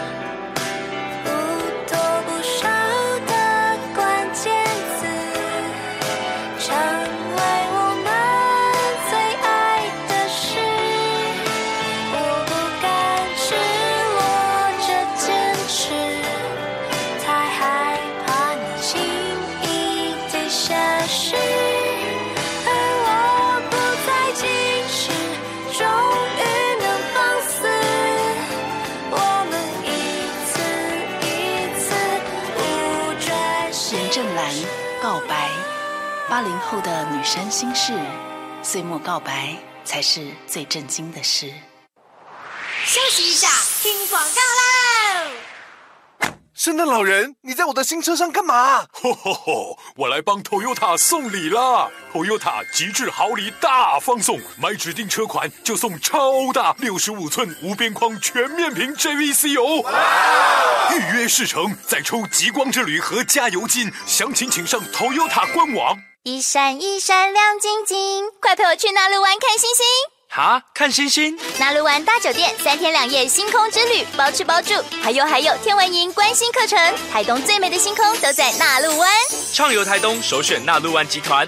不多不少的关键字，成为我们最爱的事。我不敢赤裸着坚持，太害怕你轻易地消失，而我不再矜持，终于能放肆。我们一次一次不专心。 严正兰告白。 80后的女生心事，岁末告白才是最震惊的事。 休息一下，听广告喽！ 圣诞老人，你在我的新车上干嘛？ 吼吼吼！我来帮 Toyota 送礼啦 ！Toyota 极致好礼大放送，买指定车款就送超大65寸无边框全面屏 JVC 哦！预约试乘再抽极光之旅和加油金，详情请上 Toyota 官网。 一闪一闪亮晶晶，快陪我去纳鲁湾看星星！ 哈，看星星？ 纳鲁湾大酒店3天2夜星空之旅，包吃包住，还有天文营观星课程，台东最美的星空都在纳鲁湾。 畅游台东，首选纳鲁湾集团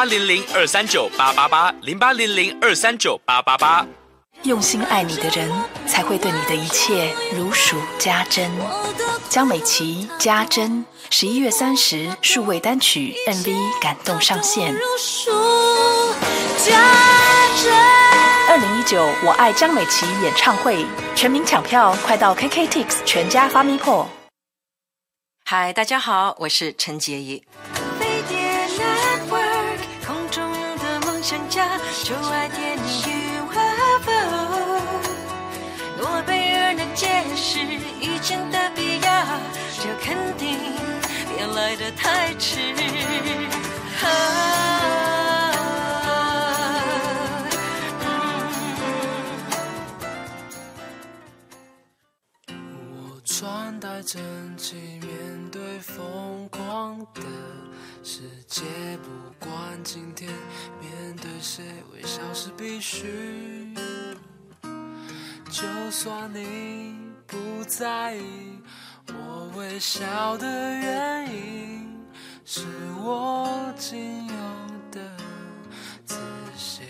08002398880800239888。 用心爱你的人，才会对你的一切如数家珍。江美琪家珍11月30数位单曲 MV 感动上线。2019我爱江美琪演唱会全民抢票，快到 KKTIX 全家发咪破。 嗨，大家好，我是陈洁仪。 飞碟 Network 空中的梦想家，就爱点你UFO。诺贝尔的解释已真的必要，这肯定别来得太迟。 穿戴整齐，面对疯狂的世界，不管今天面对谁，微笑是必须。就算你不在意，我微笑的原因是我仅有的自信。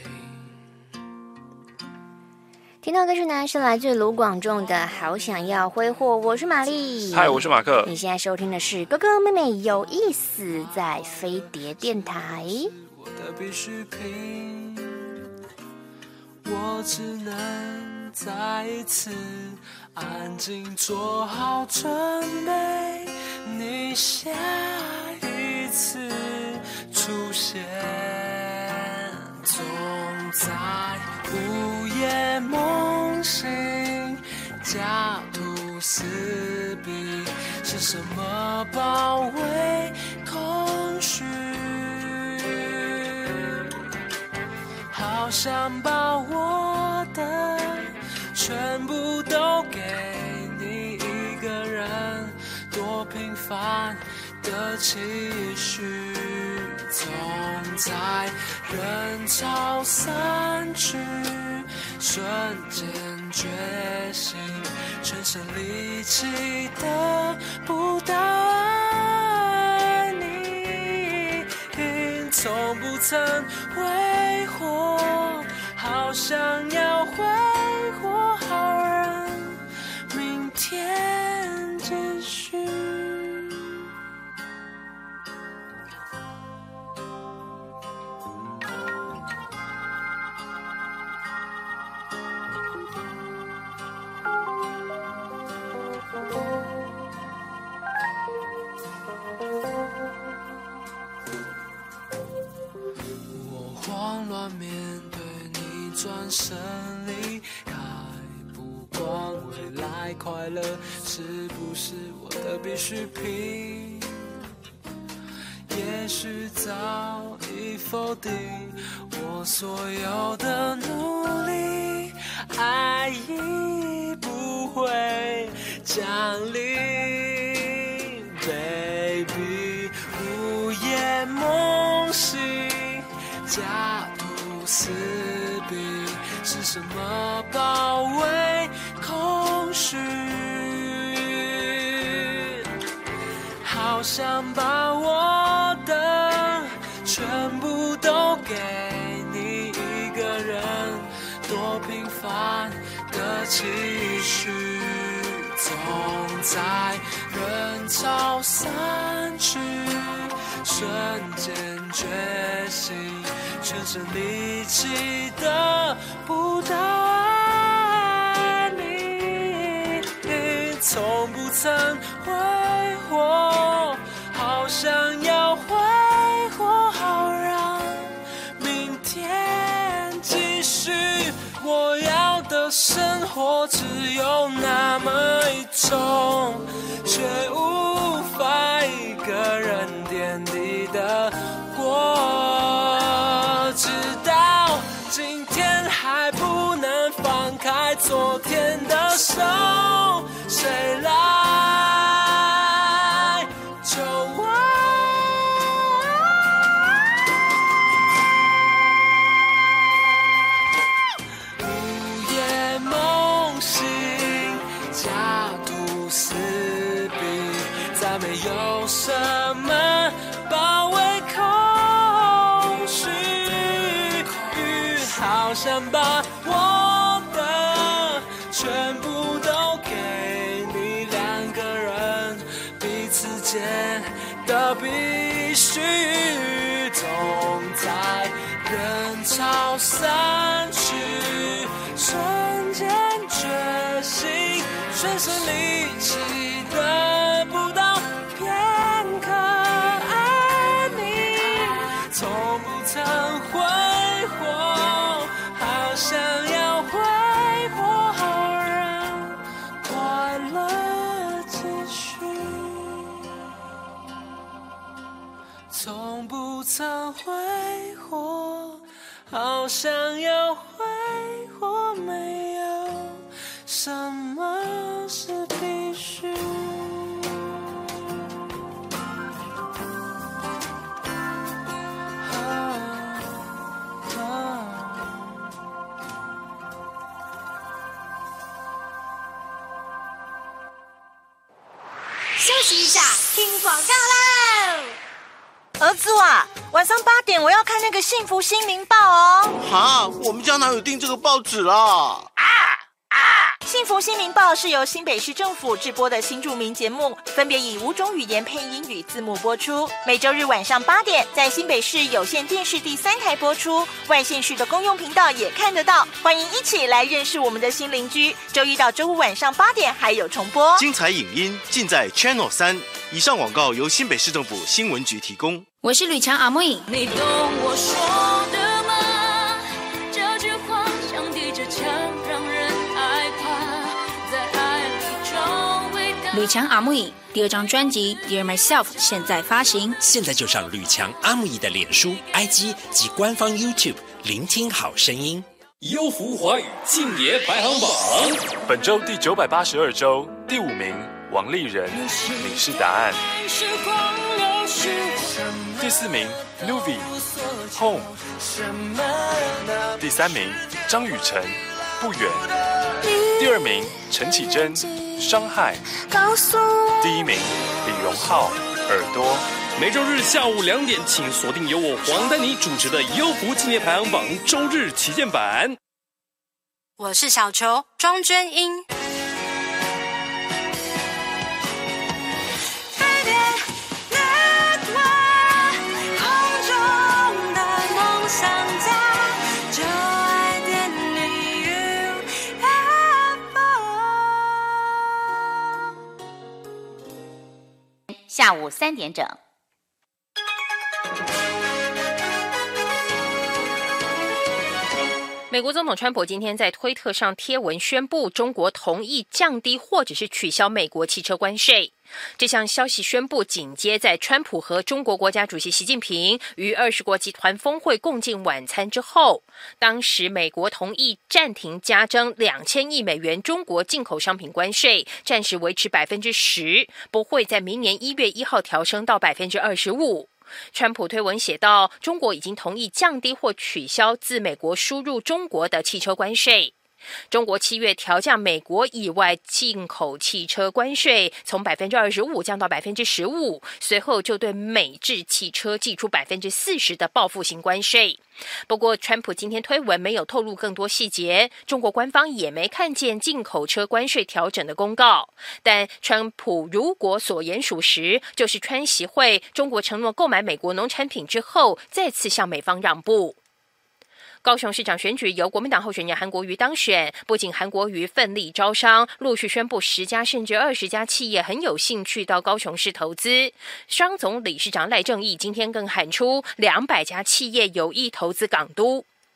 听到歌曲呢是来自卢广仲的好想要挥霍，我是玛丽。 嗨，我是马克。 你现在收听的是哥哥妹妹有意思，在飞碟电台。 我的必需品，我只能再一次安静做好准备，你下一次出现总在午夜梦醒，家徒四壁，是什么包围空虚？好想把我的全部都给你一个人，多平凡的期许，总在人潮散去，瞬间觉醒，全身力气得不到爱你，从不曾挥霍，好想要挥霍，好让明天继续。慌乱面对你转身离开，不管未来快乐是不是我的必需品，也许早已否定我所有的努力，爱已不会降临 Baby 午夜梦醒，家徒四壁，是什么包围空虚？好想把我的全部都给你一个人，多平凡的期许，总在人潮散去，瞬间觉醒，全身力气得不到爱你，从不曾挥霍，好想要挥霍，好生活只有那么一种，却无法一个人点滴的过，直到今天还不能放开昨天的手，谁来救我？午夜梦醒，家徒四壁，再没有什么包围空虚，好想把我的全部都给你，两个人彼此间的必须，总在人潮散去，瞬间觉醒，全身力气得不到片刻爱你，从不曾挥霍，好想要挥霍，好让快乐继续，从不曾挥霍，好想要挥霍，没有什么是必须。 休息一下，听广告喽。 儿子啊，晚上8点我要看那个《幸福新民报》哦。 哈，我们家哪有订这个报纸啦？ 幸福新民报是由新北市政府制播的新著名节目，分别以5种语言配音与字幕播出。每周日晚上8点，在新北市有线电视第3台播出，外县市的公用频道也看得到。欢迎一起来认识我们的新邻居。周一到周五晚上8点还有重播。 精彩影音尽在 Channel 3。以上广告由新北市政府新闻局提供。 我是吕强阿妹。 你懂我说的吗？这句话像地着墙，让人害怕，在爱里装伟大。 吕强阿妹第2张专辑《Dear Myself》现在发行， 现在就上吕强阿妹的脸书、IG 及官方 YouTube 聆听好声音。 优福华语敬爷排行榜， 本周第982周第5名，王丽人，你是答案。第4名 Nuvi Home。第3名张雨晨，不远。第2名陈绮贞，伤害。第1名李荣浩，耳朵。 每周日下午2点，请锁定由我黄丹妮主持的优福纪念排行榜周日旗舰版。 我是小球庄娟英。 下午3点整。 美国总统川普今天在推特上贴文宣布，中国同意降低或者是取消美国汽车关税。这项消息宣布紧接在川普和中国国家主席习近平于20国集团峰会共进晚餐之后，当时美国同意暂停加征2000亿美元中国进口商品关税，暂时维持10%，不会在明年1月1号调升到25%。川普推文写道，中国已经同意降低或取消自美国输入中国的汽车关税。中国7月调降美国以外进口汽车关税，从25%降到15%，随后就对美制汽车祭出40%的报复性关税。不过，川普今天推文没有透露更多细节，中国官方也没看见进口车关税调整的公告。但川普如果所言属实，就是川协会中国承诺购买美国农产品之后，再次向美方让步。高雄市长选举由国民党候选人韩国瑜当选，不仅韩国瑜奋力招商，陆续宣布10家甚至20家企业很有兴趣到高雄市投资。商总理事长赖正镒今天更喊出200家企业有意投资港都。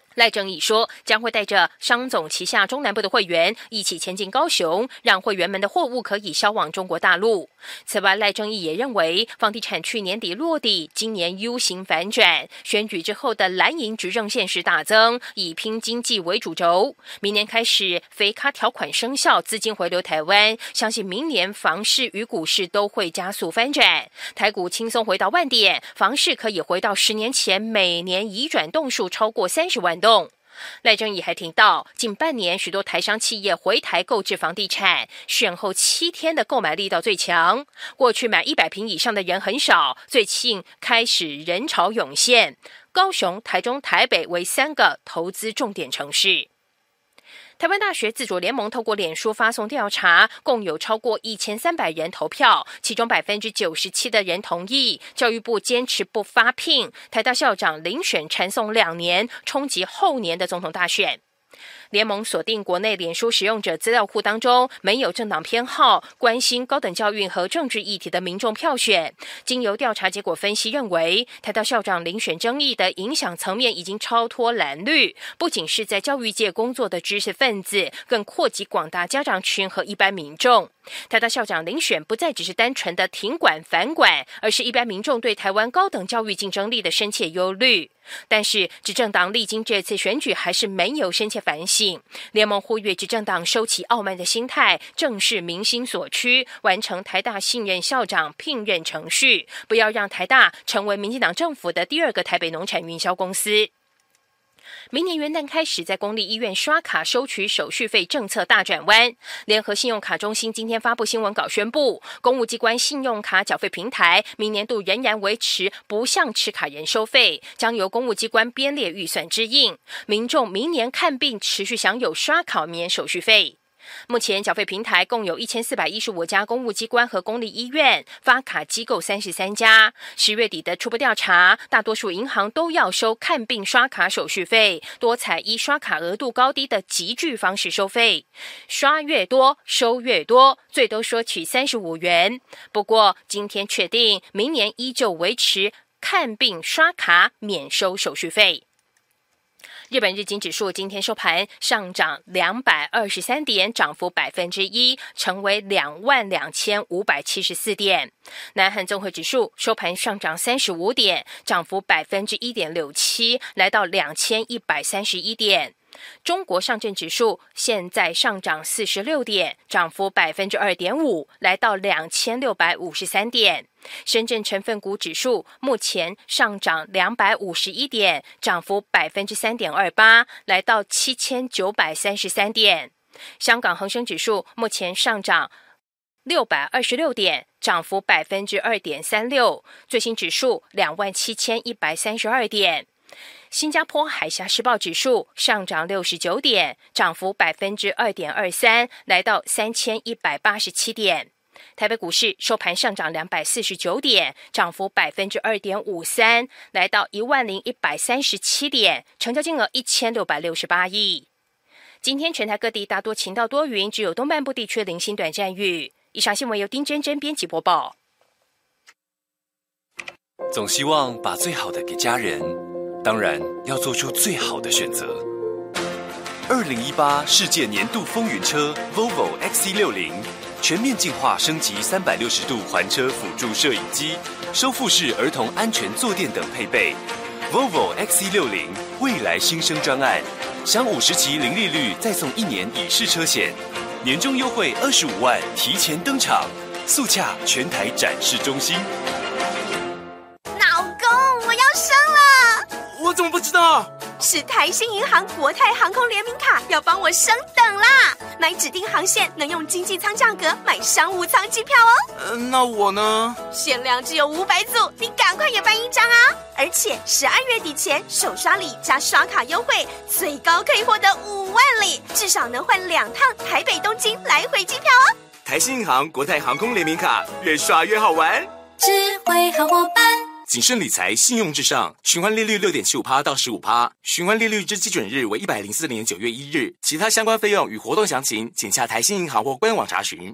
赖正义说，将会带着商总旗下中南部的会员一起前进高雄，让会员们的货物可以销往中国大陆。此外，赖正义也认为，房地产去年底落地，今年 U 型反转，选举之后的蓝营执政县市大增，以拼经济为主轴。明年开始非咖条款生效，资金回流台湾，相信明年房市与股市都会加速翻转，台股轻松回到万点，房市可以回到10年前每年移转栋数超过30万栋。赖正义还提到，近半年许多台商企业回台购置房地产，选后7天的购买力道最强。过去买100坪以上的人很少，最近开始人潮涌现。高雄、台中、台北为3个投资重点城市。台湾大学自主联盟透过脸书发送调查，共有超过1300人投票，其中97%的人同意。教育部坚持不发聘，台大校长遴选缠送2年，冲击后年的总统大选。联盟锁定国内脸书使用者资料库当中没有政党偏好、关心高等教育和政治议题的民众票选。经由调查结果分析认为，台大校长遴选争议的影响层面已经超脱蓝绿，不仅是在教育界工作的知识分子，更扩及广大家长群和一般民众。台大校长遴选不再只是单纯的停管反管，而是一般民众对台湾高等教育竞争力的深切忧虑。但是执政党历经这次选举还是没有深切反省，联盟呼吁执政党收起傲慢的心态，正视民心所趋，完成台大信任校长聘任程序，不要让台大成为民进党政府的第2个台北农产运销公司。明年元旦开始，在公立医院刷卡收取手续费政策大转弯。联合信用卡中心今天发布新闻稿宣布，公务机关信用卡缴费平台明年度仍然维持不向持卡人收费，将由公务机关编列预算支应。民众明年看病持续享有刷卡免手续费。目前缴费平台共有1415家公务机关和公立医院，发卡机构33家。10月底的初步调查，大多数银行都要收看病刷卡手续费，多采依刷卡额度高低的集聚方式收费，刷越多收越多，最多收取35元。不过今天确定，明年依旧维持看病刷卡免收手续费。日本日经指数今天收盘上涨223点，涨幅1%，成为22,574点。南韩综合指数收盘上涨35点，涨幅1.67%，来到2131点。中国上证指数现在上涨46点，涨幅2.5%，来到2653点。深圳成分股指数目前上涨251点，涨幅3.28%，来到7933点。香港恒生指数目前上涨626点，涨幅2.36%，最新指数27,132点。新加坡海峡时报指数上涨69点，涨幅2.23%，来到3187点。台北股市收盘上涨249点，涨幅2.53%，来到10137点，成交金额1668亿。今天全台各地大多晴到多云，只有东半部地区零星短暂雨。以上新闻由丁真真编辑播报。 总希望把最好的给家人，当然要做出最好的选择。2018世界年度风云车 Volvo XC60 全面进化升级360度环车辅助摄影机、收复式儿童安全坐垫等配备。Volvo XC60 未来新生专案，享50期零利率，再送1年乙式车险，年终优惠25万，提前登场，速洽全台展示中心。 老公，我要生了！ 我怎么不知道？ 是台新银行国泰航空联名卡要帮我升等啦！买指定航线能用经济舱价格买商务舱机票哦。 那我呢？ 限量只有500组，你赶快也办一张啊！而且12月底前首刷礼加刷卡优惠，最高可以获得5万里，至少能换2趟台北东京来回机票哦。 台新银行国泰航空联名卡，越刷越好玩， 智慧好伙伴。 谨慎理财，信用至上。循环利率6.75%到15%，循环利率之基准日为104年9月1日。其他相关费用与活动详情，请洽台新银行或官网查询。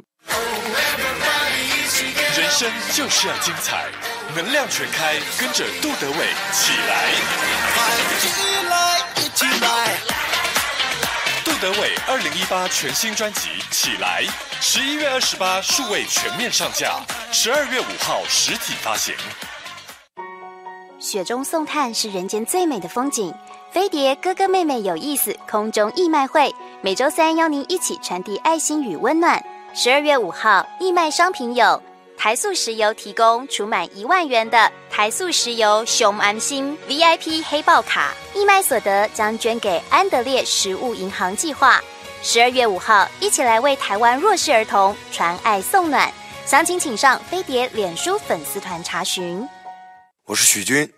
人生就是要精彩，能量全开，跟着杜德伟起来。 来。 杜德伟2018全新专辑《起来》，11月28数位全面上架，12月5号实体发行。 雪中送炭是人间最美的风景。飞碟哥哥妹妹有意思空中义卖会，每周三邀您一起传递爱心与温暖。12月5号，义卖商品有台塑石油提供储满1万元的台塑石油熊安心 VIP 黑豹卡，义卖所得将捐给安德烈食物银行计划。12月5号，一起来为台湾弱势儿童传爱送暖，详情请上飞碟脸书粉丝团查询。 我是许军。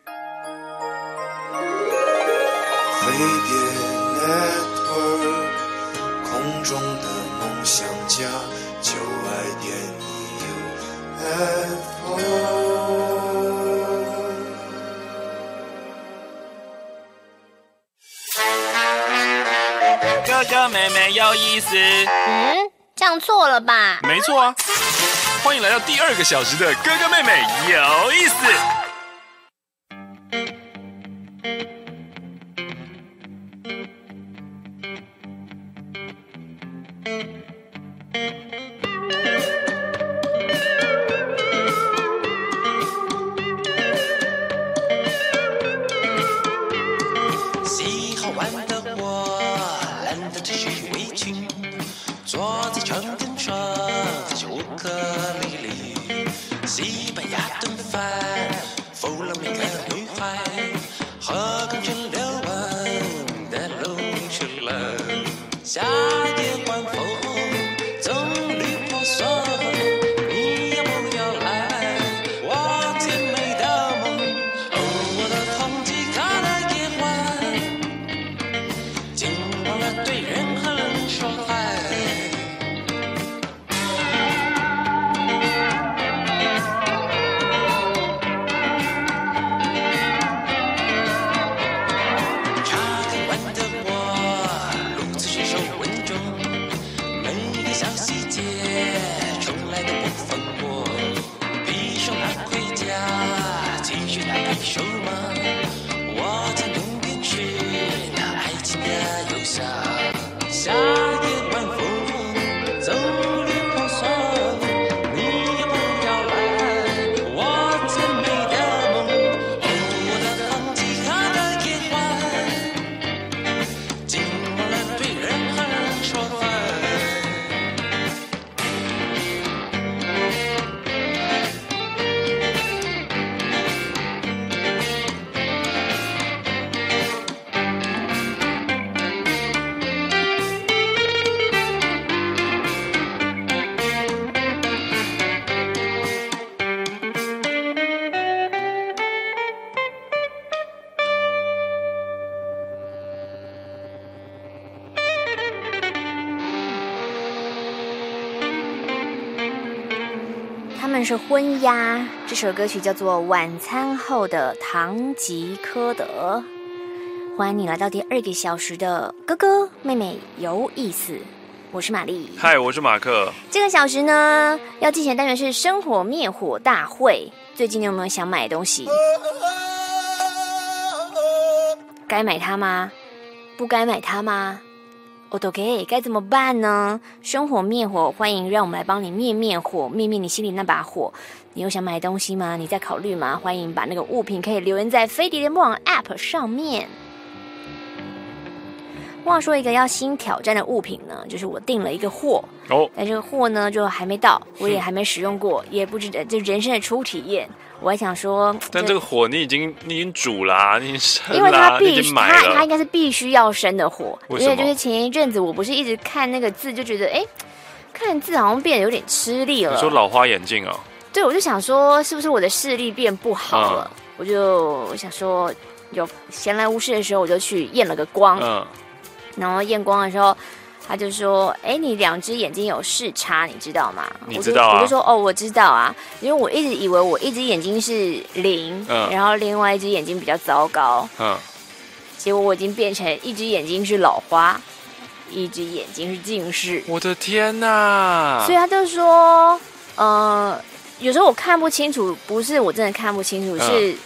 飞碟 Network 空中的梦想家，就爱点你 UFO。 哥哥妹妹有意思。 这样错了吧？ 没错啊！欢迎来到第2个小时的哥哥妹妹有意思。 喜好玩的我，懒得继续围裙，坐在床边上，弹着乌克丽丽。西班牙炖饭，弗朗明哥女孩，和感觉流亡的露出了夏夜晚风，棕榈婆娑。你要不要来我甜美的梦？哦，我的同吉卡的夜晚，竟忘了对任何人说爱。手吗？我在东边去那爱情的忧伤。夏夜晚风，棕榈婆娑，你要不要来我甜美的梦？哦，我的放吉他的夜晚，竟忘了对任何人说爱。 他们是婚鸦，这首歌曲叫做《晚餐后的唐吉诃德》。欢迎你来到第2个小时的哥哥妹妹有意思，我是玛丽。 嗨，我是马克。 这个小时呢，要进行的单元是生火灭火大会。最近你有没有想买的东西？该买它吗？不该买它吗？OK， 该怎么办呢？生火灭火，欢迎让我们来帮你灭火，灭你心里那把火。你有想买东西吗？你在考虑吗？欢迎把那个物品可以留言在飞碟联播网 App 上面。话说一个要新挑战的物品呢，就是我订了一个货但这个货呢就还没到，我也还没使用过，也不知道这人生的初体验。我还想说， 但这个火你已经煮啦，你已经生啦， 因为它你已经买了， 它应该是必须要生的火。 为什么？ 因为就是前一阵子我不是一直看那个字，就觉得看字好像变得有点吃力了。 你说老花眼镜哦？ 对，我就想说是不是我的视力变不好了？我就想说有闲来无事的时候，我就去验了个光。然后验光的时候，他就说：“你2只眼睛有视差，你知道吗？” 你知道啊？ 我就说：“我知道啊，因为我一直以为我一只眼睛是0，然后另外一只眼睛比较糟糕，结果我已经变成一只眼睛是老花，一只眼睛是近视。 我的天哪！ 所以他就说，有时候我看不清楚，不是我真的看不清楚，是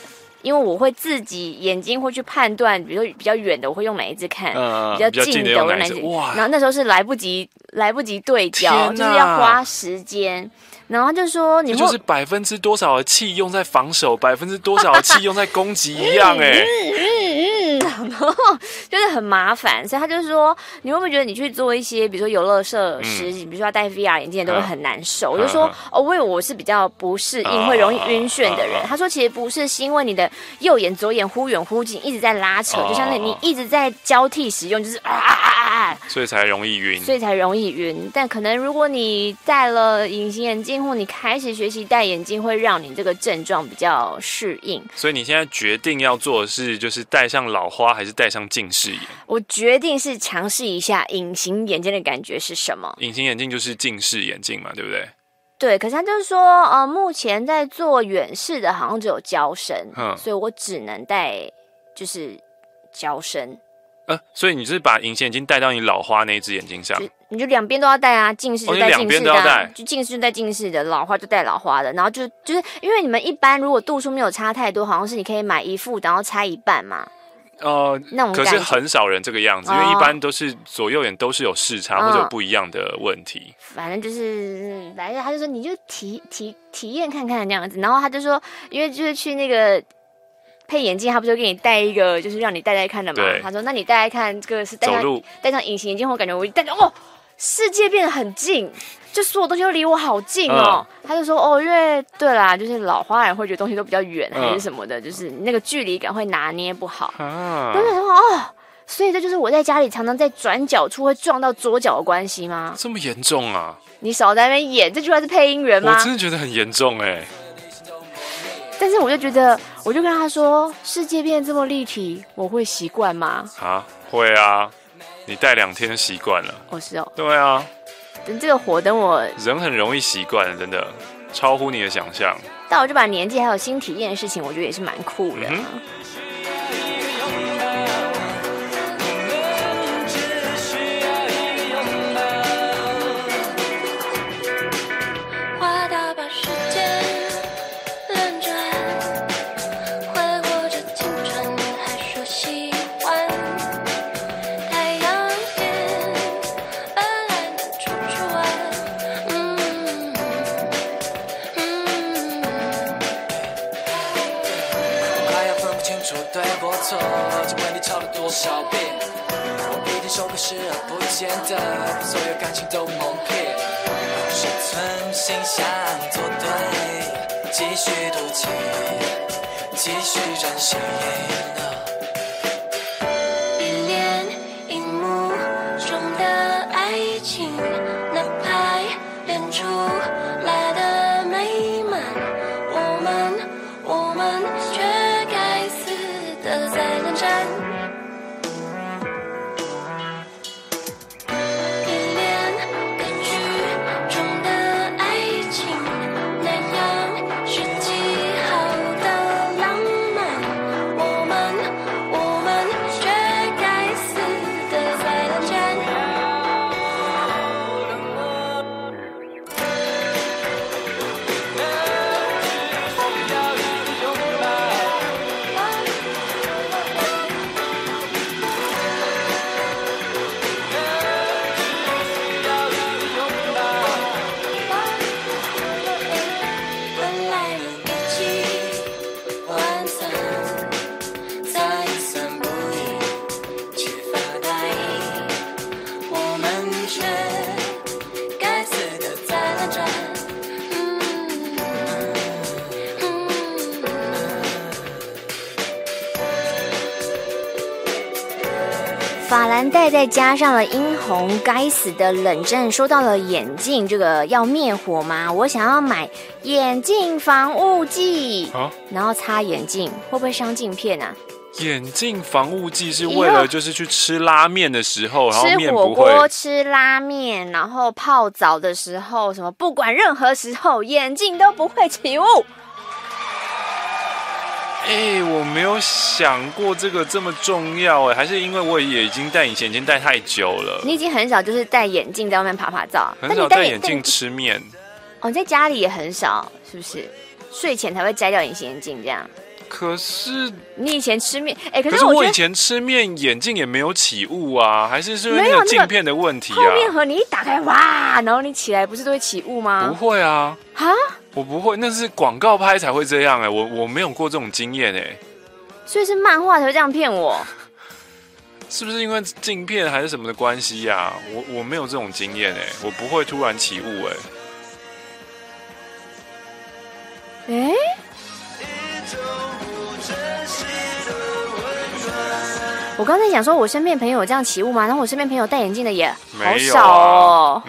因为我会自己眼睛会去判断，比如说比较远的我会用哪一只看，比较近的我用哪一只。然后那时候是来不及对焦，就是要花时间。然后他就说你就是%多少的气用在防守%多少的气用在攻击一样然后就是很麻烦，所以他就说你会不会觉得你去做一些比如说游乐设施，比如说要戴 VR 眼镜都会很难受？我就说因为我是比较不适应会容易晕眩的人。他说其实不是，是因为你的右眼左眼忽远忽近一直在拉扯，就像你一直在交替使用，就是所以才容易晕。但可能如果你戴了隐形眼镜，或你开始学习戴眼镜，会让你这个症状比较适应。 所以你现在决定要做的是，就是戴上老花还是戴上近视眼？ 我决定是尝试一下隐形眼镜的感觉是什么。 隐形眼镜就是近视眼镜嘛，对不对？ 对，可是他就是说，目前在做远视的，好像只有焦深，所以我只能戴就是焦深。 所以你就是把隐形眼镜戴到你老花那一只眼睛上， 你就两边都要戴啊，近视就戴近视的，就近视就戴近视的，老花就戴老花的，然后就是因为你们一般如果度数没有差太多，好像是你可以买一副，然后拆一半嘛。那种可是很少人这个样子，因为一般都是左右眼都是有视差或者有不一样的问题。 反正就是来，他就说你就体验看看这样子，然后他就说，因为就是去那个。配眼镜，他不就给你戴一个，就是让你戴看的嘛？他说：“那你戴看，这个是戴上隐形眼镜后，感觉我一戴着，世界变得很近，就所有东西都离我好近哦。他就说：“因为对啦，就是老花人会觉得东西都比较远，还是什么的，就是那个距离感会拿捏不好。”我就说：“所以这就是我在家里常常在转角处会撞到桌角的关系吗？ 这么严重啊？ 你少在那边演，这句话是配音员吗？ 我真的觉得很严重但是我就觉得，我就跟他说，世界变得这么立体，我会习惯吗？ 会啊，你戴2天就习惯了。 是哦。 对啊。 等这个火，等我人很容易习惯，真的超乎你的想象。 但我就把年纪还有新体验的事情，我觉得也是蛮酷的。 请问你吵了多少遍？我一定受不是而不见得所有感情都蒙骗。生存心想做对，继续赌气，继续任性。 一帘一幕中的爱情，那排练出来的美满，我们却该死的在冷战。一帘歌剧中的爱情，那样是极好的浪漫，我们却该死的在冷战。本来能一起晚餐，再三不语，却发呆，我们却该死的在冷战。 法兰黛再加上了殷红，该死的冷战。说到了眼镜，这个要灭火吗？我想要买眼镜防雾剂，然后擦眼镜，会不会伤镜片啊？ 眼镜防雾剂是为了就是去吃拉面的时候，然后面不会吃火锅、吃拉面，然后泡澡的时候，什么不管任何时候，眼镜都不会起雾。 我没有想过这个这么重要还是因为我也已经戴隐形眼镜戴太久了。 你已经很少就是戴眼镜在外面爬照， 很少戴眼镜吃面。 你在家里也很少，是不是？睡前才会摘掉隐形眼镜这样。 可是你以前吃面，可是我以前吃面眼镜也没有起雾啊，还是因为那个镜片的问题啊？ 后面盒你一打开，哇，然后你起来不是都会起雾吗？ 不会啊， 哈， 我不会，那是广告拍才会这样我没有过这种经验所以是漫画才会这样骗我。 是不是因为镜片还是什么的关系啊？我没有这种经验我不会突然起雾我刚才想说，我身边朋友有这样起雾吗？然后我身边朋友戴眼镜的也好少少哦。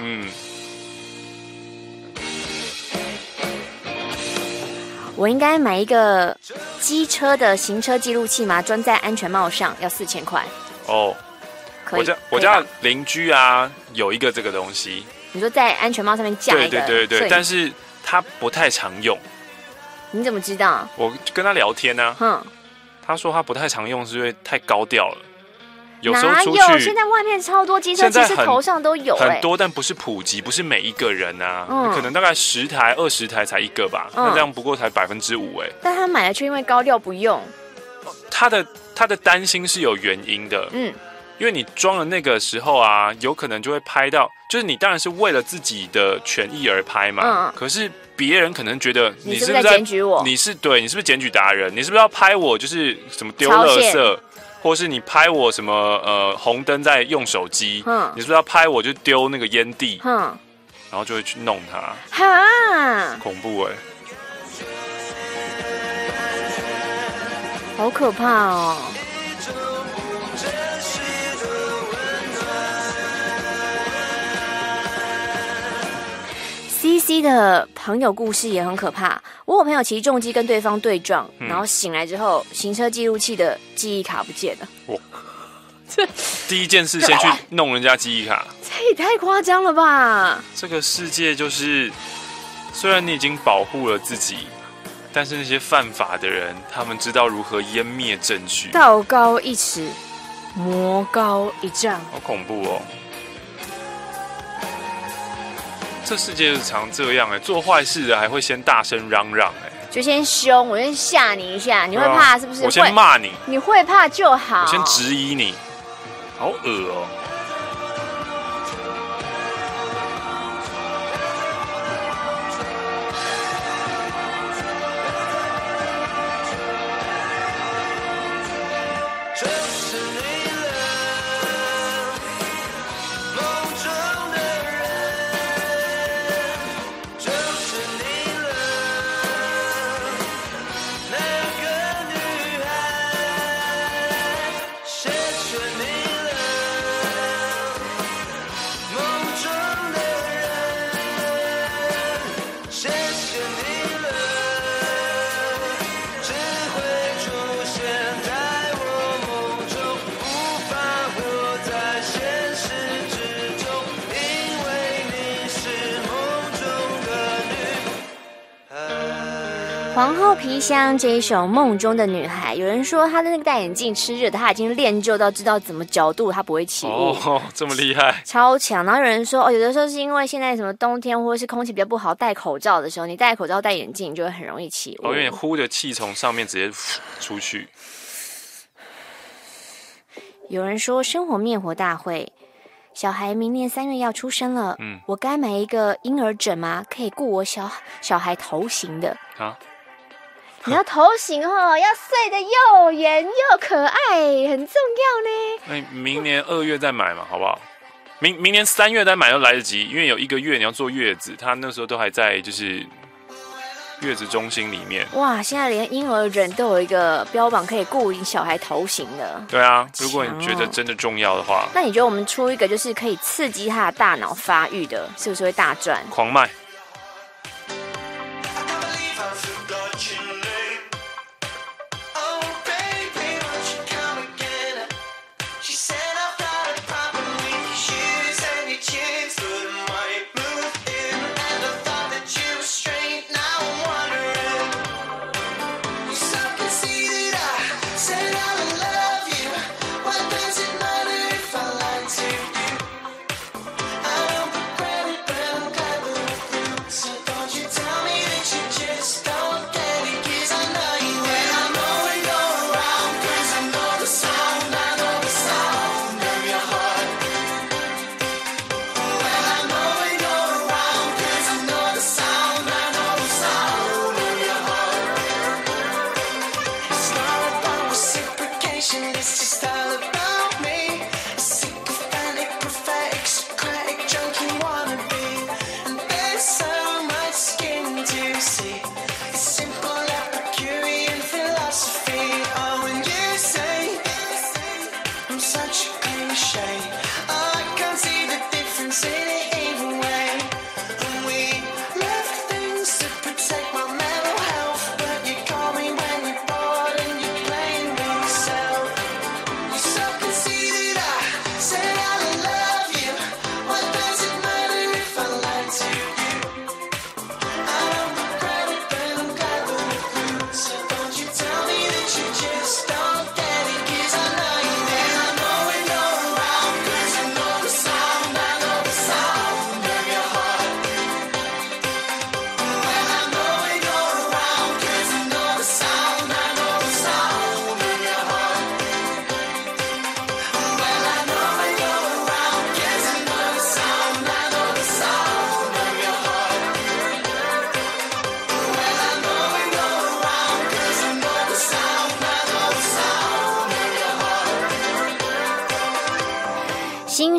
我应该买一个机车的行车记录器嘛，装在安全帽上，要4000块。 哦，我家邻居啊有一个这个东西。你说在安全帽上面架一个？ 对，但是他不太常用。 你怎么知道？ 我跟他聊天啊，他说他不太常用是因为太高调了，有时候出去。 哪有？现在外面超多机车，其实头上都有很多，但不是普及，不是每一个人啊，可能大概10台、20台才一个吧，那这样不过才5% 但他买了却因为高调不用。 他的担心是有原因的，因为你装了那个时候啊，有可能就会拍到，就是你当然是为了自己的权益而拍嘛，可是别人可能觉得你是不是在检举我？你是不是检举达人？你是不是要拍我就是什么丢垃圾，或是你拍我什么红灯在用手机？你是不是要拍我就丢那个烟蒂？然后就会去弄他， 哈， 恐怖好可怕哦。CC 的朋友故事也很可怕。我有朋友骑重机跟对方对撞，然后醒来之后，行车记录器的记忆卡不见了。 第一件事先去弄人家记忆卡， 这也太夸张了吧！ 这个世界就是，虽然你已经保护了自己，但是那些犯法的人，他们知道如何湮灭证据。 道高一尺，魔高一丈， 好恐怖哦！这世界就是常这样做坏事的还会先大声嚷嚷就先凶，我先吓你一下，你会怕是不是？ 我先骂你， 你会怕就好。 我先质疑你，好恶哦。 皇后皮箱这一首《梦中的女孩》，有人说她的那个戴眼镜吃热的，她已经练就到知道怎么角度，她不会起雾。 这么厉害， 超强。然后有人说，有的时候是因为现在什么冬天或者是空气比较不好，戴口罩的时候，你戴口罩戴眼镜就会很容易起雾。 因为你呼的气从上面直接出去。 有人说生活灭火大会。小孩明年3月要出生了，我该买一个婴儿枕吗？可以顾我小孩头型的啊。你要头型哦，要睡得又圆又可爱，很重要呢。 明年2月再买嘛，好不好？明年3月再买都来得及，因为有1个月你要坐月子，他那时候都还在就是月子中心里面。 哇，现在连婴儿枕都有一个标榜可以顾小孩头型的。 对啊，如果你觉得真的重要的话， 那你觉得我们出一个就是可以刺激他的大脑发育的，是不是会大赚？ 狂卖。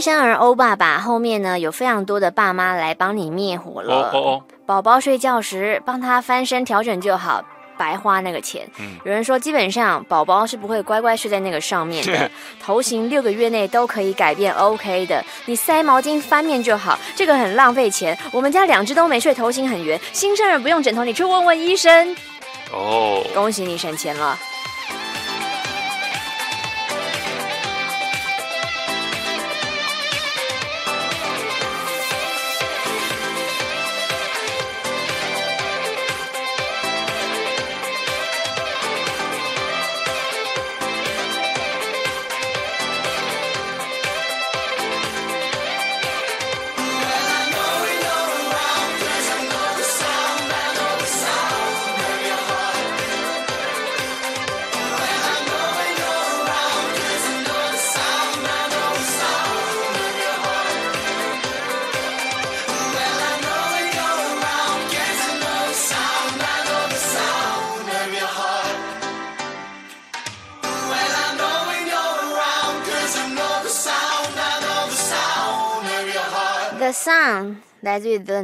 生儿欧爸爸后面呢有非常多的爸妈来帮你灭火了。宝宝睡觉时帮他翻身调整就好，白花那个钱。有人说基本上宝宝是不会乖乖睡在那个上面的，头型6个月内都可以改变 OK 的，你塞毛巾翻面就好，这个很浪费钱。我们家2只都没睡，头型很圆，新生儿不用枕头，你去问问医生。恭喜你省钱了。The Song 来自于 The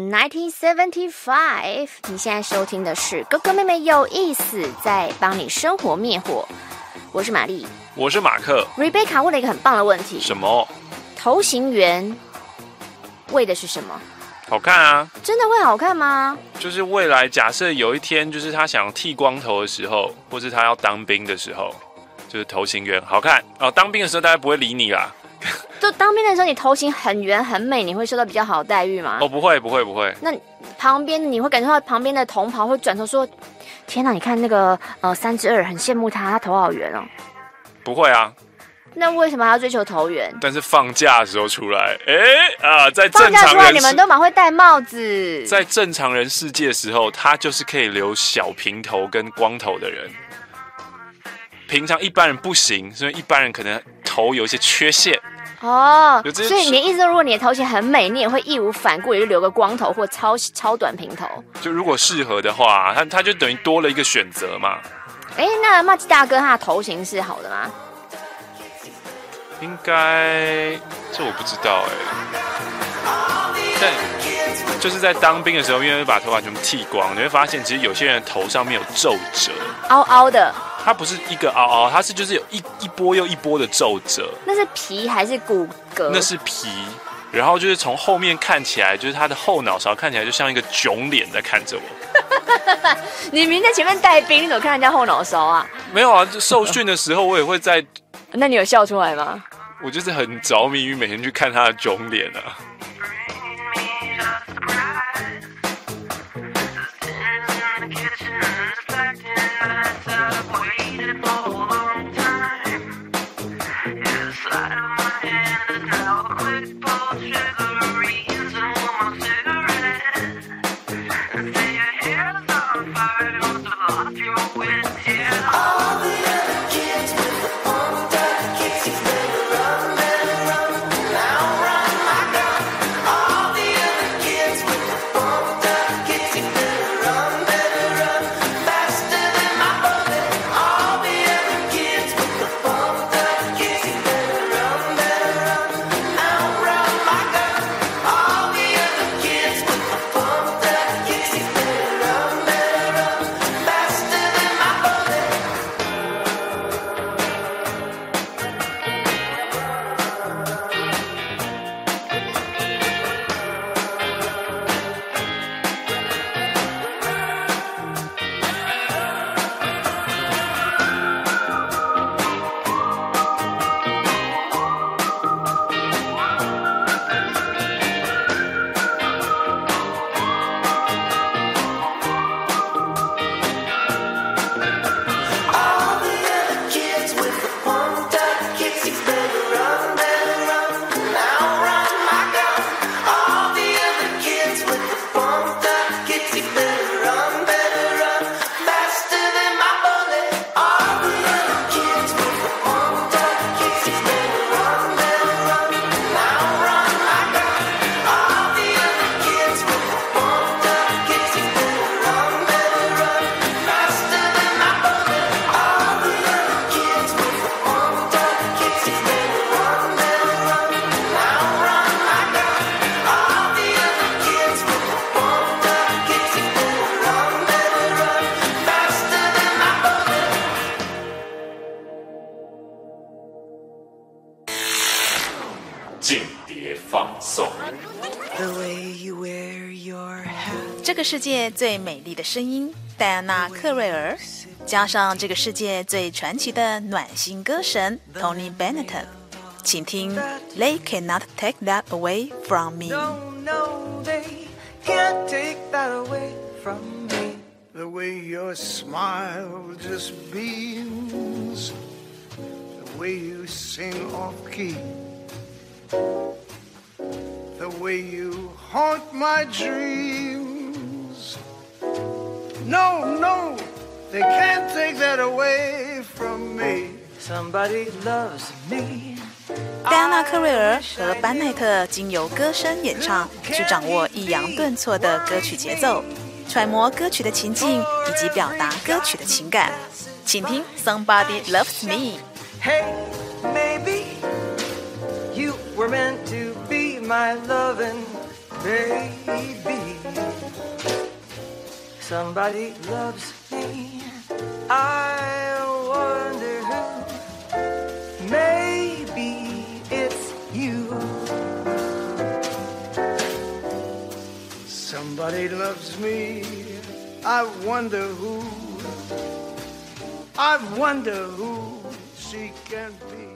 1975。你现在收听的是哥哥妹妹有意思，在帮你生活灭火。我是玛丽， 我是马克。 Rebecca 问了一个很棒的问题： 什么？ 头型圆为的是什么？ 好看啊！ 真的会好看吗？ 就是未来假设有一天，就是他想剃光头的时候，或是他要当兵的时候，就是头型圆好看哦。当兵的时候大家不会理你啦。 就当兵的时候，你头型很圆很美，你会受到比较好的待遇吗？ 不会。 那旁边你会感受到旁边的同袍会转头说：“天哪，你看那个3之2，很羡慕他头好圆哦。” 不会啊。 那为什么还要追求头圆？ 但是放假的时候出来，在正常人放假出来你们都蛮会戴帽子。 在正常人世界的时候，他就是可以留小平头跟光头的人。平常一般人不行，所以一般人可能头有一些缺陷。 所以你的意思说，如果你的头型很美，你也会义无反顾，也就留个光头或超短平头。 就如果适合的话，他就等于多了一个选择嘛。 那马吉大哥他的头型是好的吗？ 应该，这我不知道但就是在当兵的时候，因为把头发全部剃光，你会发现其实有些人头上面有皱褶， 凹凹的。 它不是一个凹凹，它是就是有一波又一波的皱褶。 那是皮还是骨骼？ 那是皮，然后就是从后面看起来，就是他的后脑勺看起来就像一个囧脸在看着我。 你明明在前面带兵，你怎么看人家后脑勺啊？ 没有啊，就受训的时候我也会在。 那你有笑出来吗？ 我就是很着迷于每天去看他的囧脸啊。 这个世界最美丽的声音，戴安娜·克瑞尔，加上这个世界最传奇的暖心歌神 Tony Bennett， 请听 They Cannot Take That Away From Me。 No, they can't take that away from me. The way your smile just beams, the way you sing off key, the way you haunt my dreams. No, they can't take that away from me. Somebody loves me. 戴安娜·克瑞尔和班奈特经由歌声演唱，去掌握抑扬顿挫的歌曲节奏，揣摩歌曲的情境以及表达歌曲的情感。请听 Somebody Loves Me。Hey, maybe you were meant to be my loving baby. Somebody loves me. I wonder who. Maybe it's you. Somebody loves me. I wonder who. I wonder who she can be.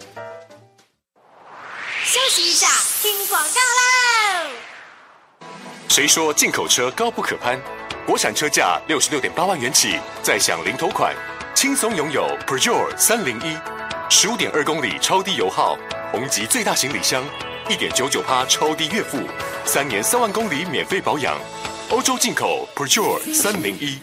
休息一下，听广告喽。 谁说进口车高不可攀？国产车价66.8万元起，再享零头款，轻松拥有 Peugeot 301，15.2公里超低油耗，红级最大行李箱，1.99%超低月付，3年3万公里免费保养，欧洲进口 Peugeot 301。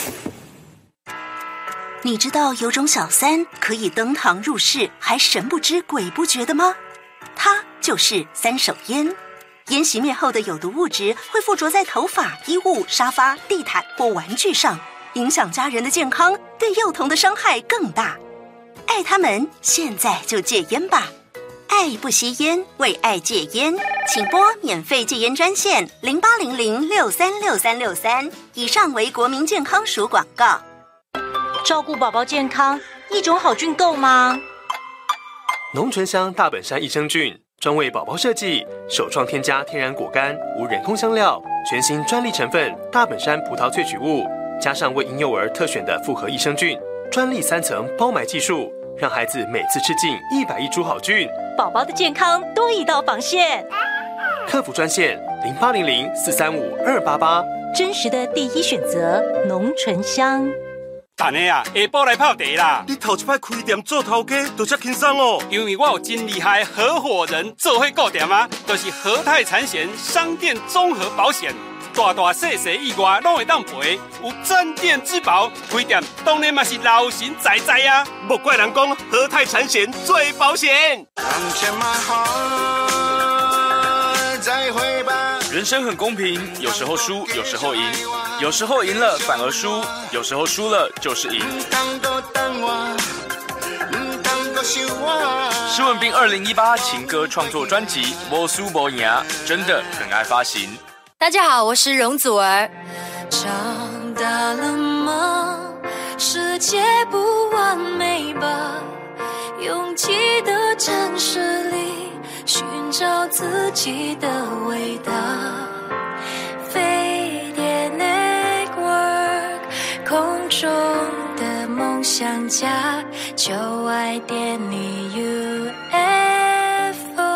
你知道有种小三可以登堂入室，还神不知鬼不觉的吗？它就是三手烟。烟熄灭后的有毒物质会附着在头发、衣物、沙发、地毯或玩具上，影响家人的健康，对幼童的伤害更大。爱他们，现在就戒烟吧！爱不吸烟，为爱戒烟，请拨免费戒烟专线0800636363。以上为国民健康署广告。 照顾宝宝健康，一种好菌够吗？ 浓醇香大本山益生菌，专为宝宝设计，首创添加天然果干、无人工香料，全新专利成分大本山葡萄萃取物，加上为婴幼儿特选的复合益生菌，专利3层包埋技术，让孩子每次吃进100亿株好菌， 宝宝的健康多一道防线。 客服专线0800435288， 真实的第一选择，浓醇香。 等下啊，下晡来泡茶啦！ 你头一摆开店做头家，就这轻松哦。 因为我有真厉害合伙人做伙顾店啊，就是和泰产险商店综合保险，大大小小意外拢会当赔，有镇店之宝。开店当然嘛是老神在在啊！ 莫怪人讲和泰产险最保险。 再会吧。 人生很公平，有时候输，有时候赢，有时候赢了反而输，有时候输了就是赢。施文彬2018情歌创作专辑《没输没赢》真的很爱发行。 大家好，我是容祖儿。 长大了吗？世界不完美吧？拥挤的城市里寻找自己的味道。飞碟 Network 空中的梦想家，就爱点你 UFO。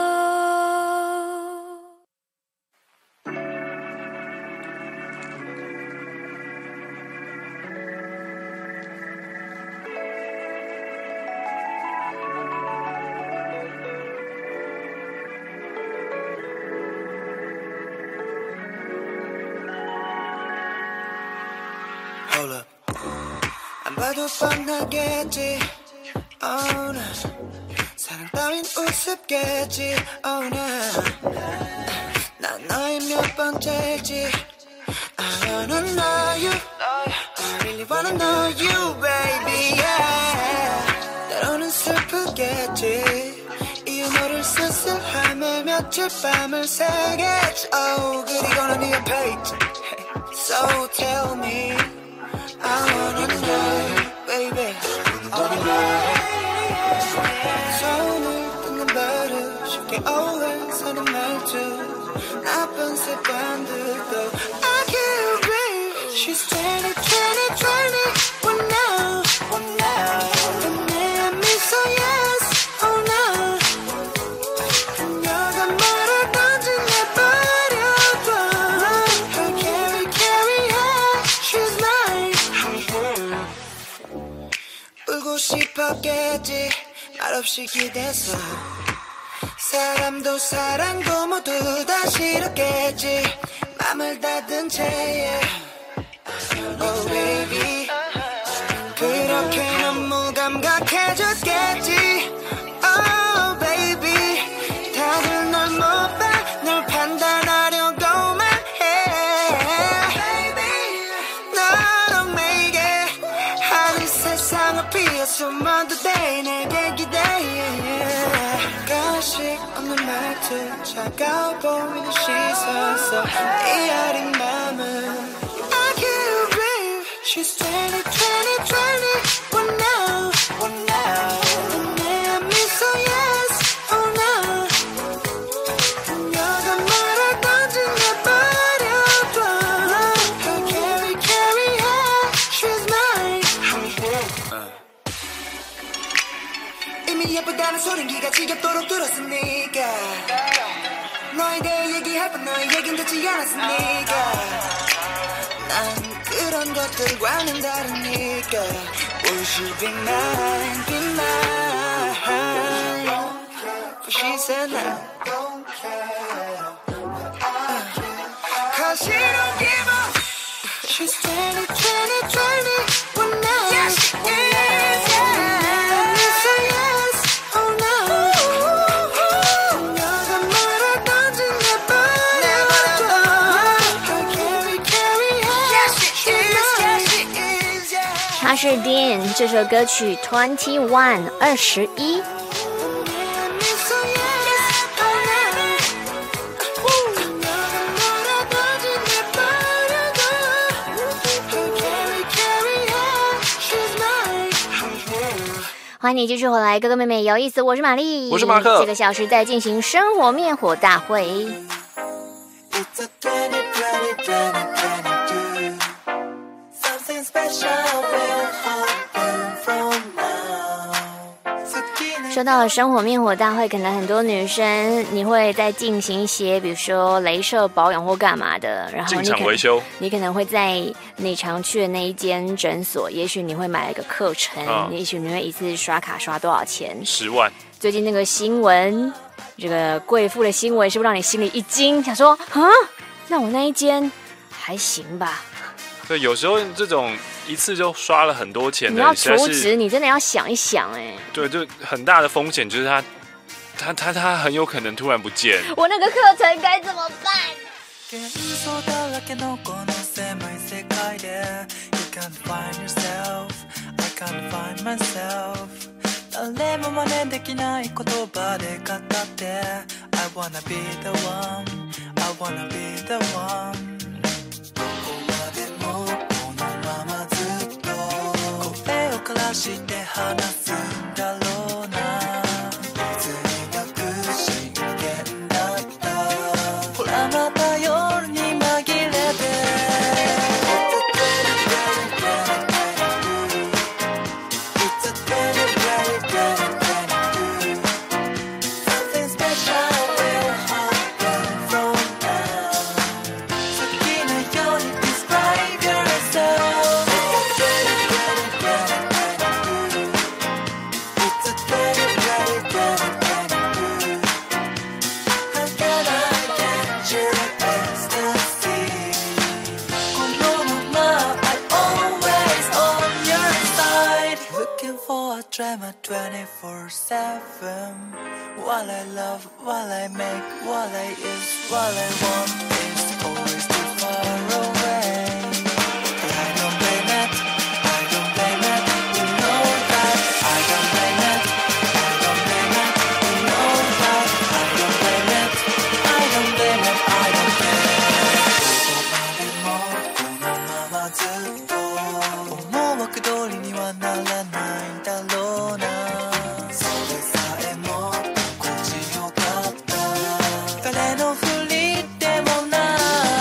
Hold up. 안 봐도 뻔하겠지. Oh no. 사랑 따윈 우습겠지. Oh no. 난 너의 몇 번째지. I wanna know you. I really wanna know you, baby. Yeah. 때로는 슬프겠지. 이 유머를 쓸쓸함에 며칠 밤을 새겠지. Oh, 그리고는 네 옆에 있지. So tell me. I wanna know, baby. 손을 뜯는 버릇 쉽게 오해하는 말투 나쁜 습관들도 She's 20, 20, 20. Well now, well now. 내 미소 yes, oh no. 그녀가 말을 던진 내 버려둬. Her carry, carry her, she's mine. 울고 싶었겠지, 말없이 기대서. 사람도 사랑도 모두 다 싫었겠지. 맘을 닫은 채 Oh baby 그렇게 너무 감각해졌겠지 Oh baby 다들 널 못 봐 널 판단하려고만 해 Baby 너로 내게 하늘 세상을 비워서 먼저 돼 내게 기대해 가식 없는 말투 차가워 보이는 시선 속 이 어린 맘은 I can't breathe She's 20, 20, 20 Well now, well now 내 미소 yes, oh no 그녀가 말을 던진 내 버려둬 Her carry, carry her She's mine 이미 예쁘다는 소린 기가 지겹도록 들었으니까 너에 대해 얘기할 뻔 너의 얘긴 듣지 않았으니까 난 그런 것들과는 다르니까 Will she be mine, be mine But she said no Cause she don't give up She's 20, 20, 20 Well now Yes she is, yeah So yes, oh no 그녀가 말을 던진 내 버려둬 Her carry, carry her Yes she is, yes she is, yeah 他是 Dean 这首歌曲 21 21 欢迎你继续回来，哥哥妹妹有意思，我是玛丽， 我是马克。 这个小时在进行生活灭火大会。说到了生活灭火大会，可能很多女生你会在进行一些，比如说镭射保养或干嘛的，然后进场维修， 你可能会在你常去的那一间诊所，也许你会买一个课程，也许你会一次刷卡刷多少钱 ？10万。 最近那个新闻，这个贵妇的新闻，是不是让你心里一惊，想说啊，那我那一间还行吧？ 对，有时候这种一次就刷了很多钱的， 你要储值，你真的要想一想哎。 对，就很大的风险就是他很有可能突然不见。 我那个課程該怎麼辦？ して話すんだろうな。別に隠し危険だった。ほらまた夜に紛れて。Something special will happen from now. 好きなように describe yourself.24/7 What I love, what I make, what I is, what I want is always too far away. But I don't blame it, I don't blame it, you know that. I don't blame it, I don't blame it, you know that. I don't blame it, I don't blame it, I don't blame it. どこまでもこのままずっと思惑通りにはならないんだろうな。誰のふりでもない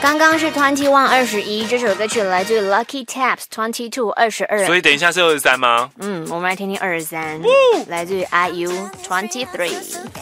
刚刚是 21 这首歌曲来自 Lucky Taps 22 22， 所以等一下是23吗？ 我们来听听23，来自 IU 23。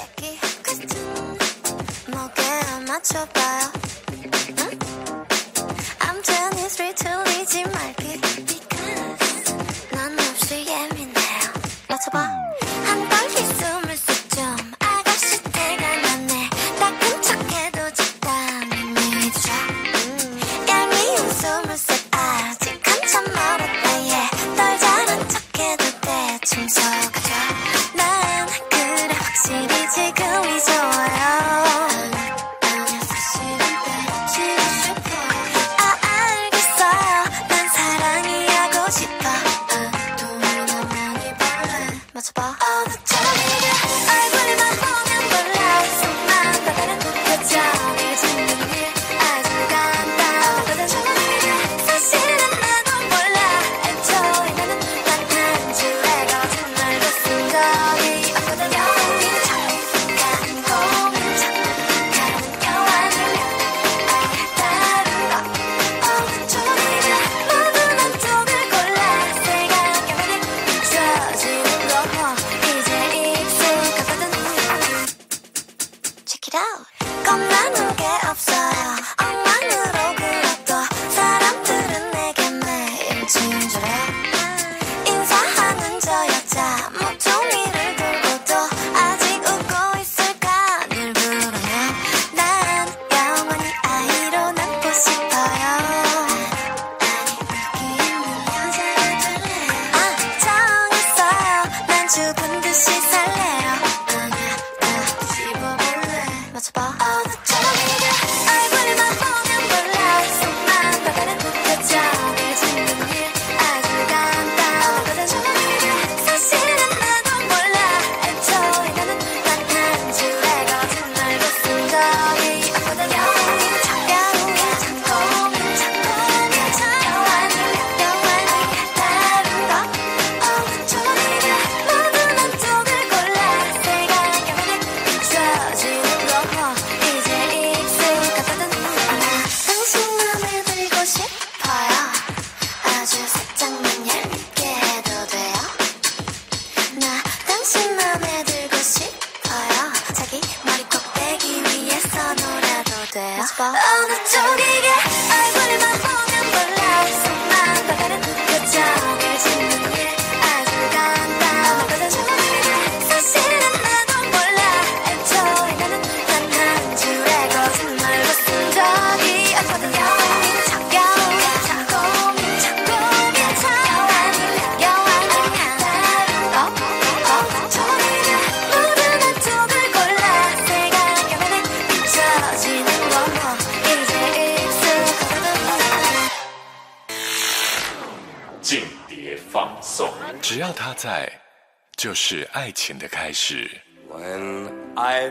只要他在，就是爱情的开始。 When I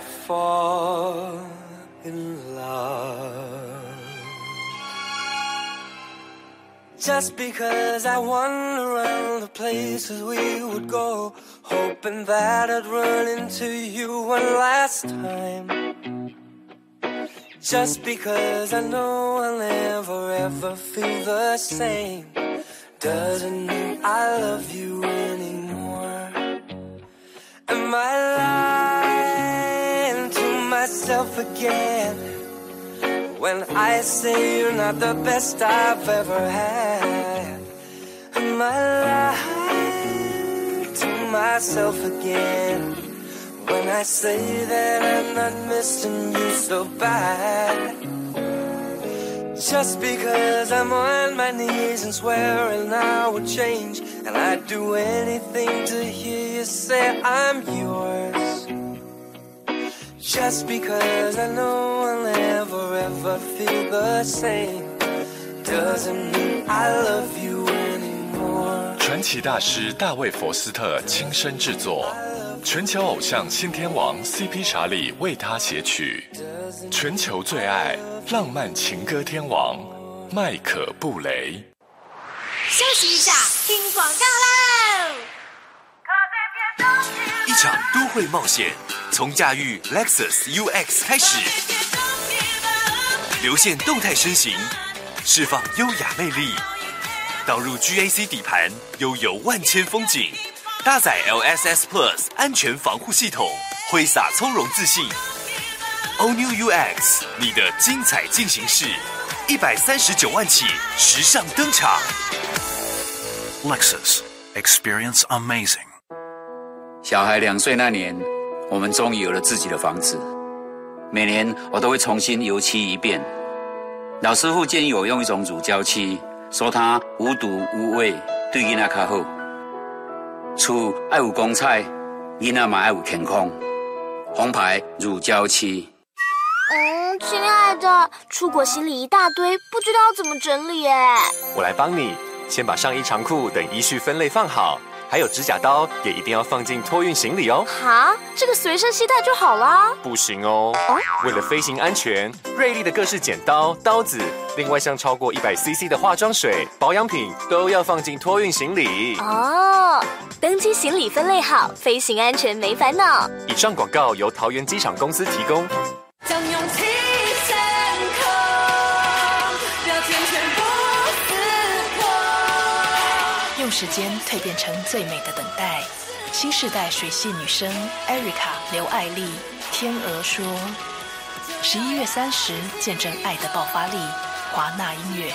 fall in love, just because I wander around the places we would go, hoping that I'd run into you one last time. Just because I know I'll never ever feel the same, doesn't mean I love you anymore. Am I lying to myself again when I say you're not the best I've ever had? Am I lying to myself again when I say that I'm not missing you so bad? Just because I'm on my knees and swearing I would change, and I'd do anything to hear you say I'm yours. Just because I know I'll never ever feel the same, doesn't mean I love you anymore. 传奇大师大卫·佛斯特亲身制作，全球偶像新天王 CP 查理为他写曲，全球最爱浪漫情歌天王麦可·布雷。 休息一下，听广告喽！ 一场都会冒险，从驾驭 Lexus UX 开始。 流线动态身形，释放优雅魅力。导入 GAC 底盘，悠游万千风景。搭载 LSS Plus 安全防护系统，挥洒从容自信。All New UX， 你的精彩进行式，139万起，时尚登场。 Lexus Experience Amazing。 小孩2岁那年，我们终于有了自己的房子。每年我都会重新油漆一遍。老师傅建议我用一种乳胶漆，说它无毒无味，对囡仔较好。厝爱有光彩，囡仔嘛爱有健康。红牌乳胶漆。 亲爱的，出国行李一大堆，不知道怎么整理耶。 我来帮你，先把上衣长裤等依序分类放好，还有指甲刀也一定要放进托运行李哦。 哈，这个随身携带就好啦。 不行哦，为了飞行安全，瑞丽的各式剪刀、刀子，另外像超过100cc 的化妆水、保养品都要放进托运行李。 哦，登机行李分类好，飞行安全没烦恼。 以上广告由桃园机场公司提供。 将勇气升空，标签全部撕破。 用时间蜕变成最美的等待。新世代水系女生 Erica 刘爱丽，天鹅说，11月30见证爱的爆发力，华纳音乐。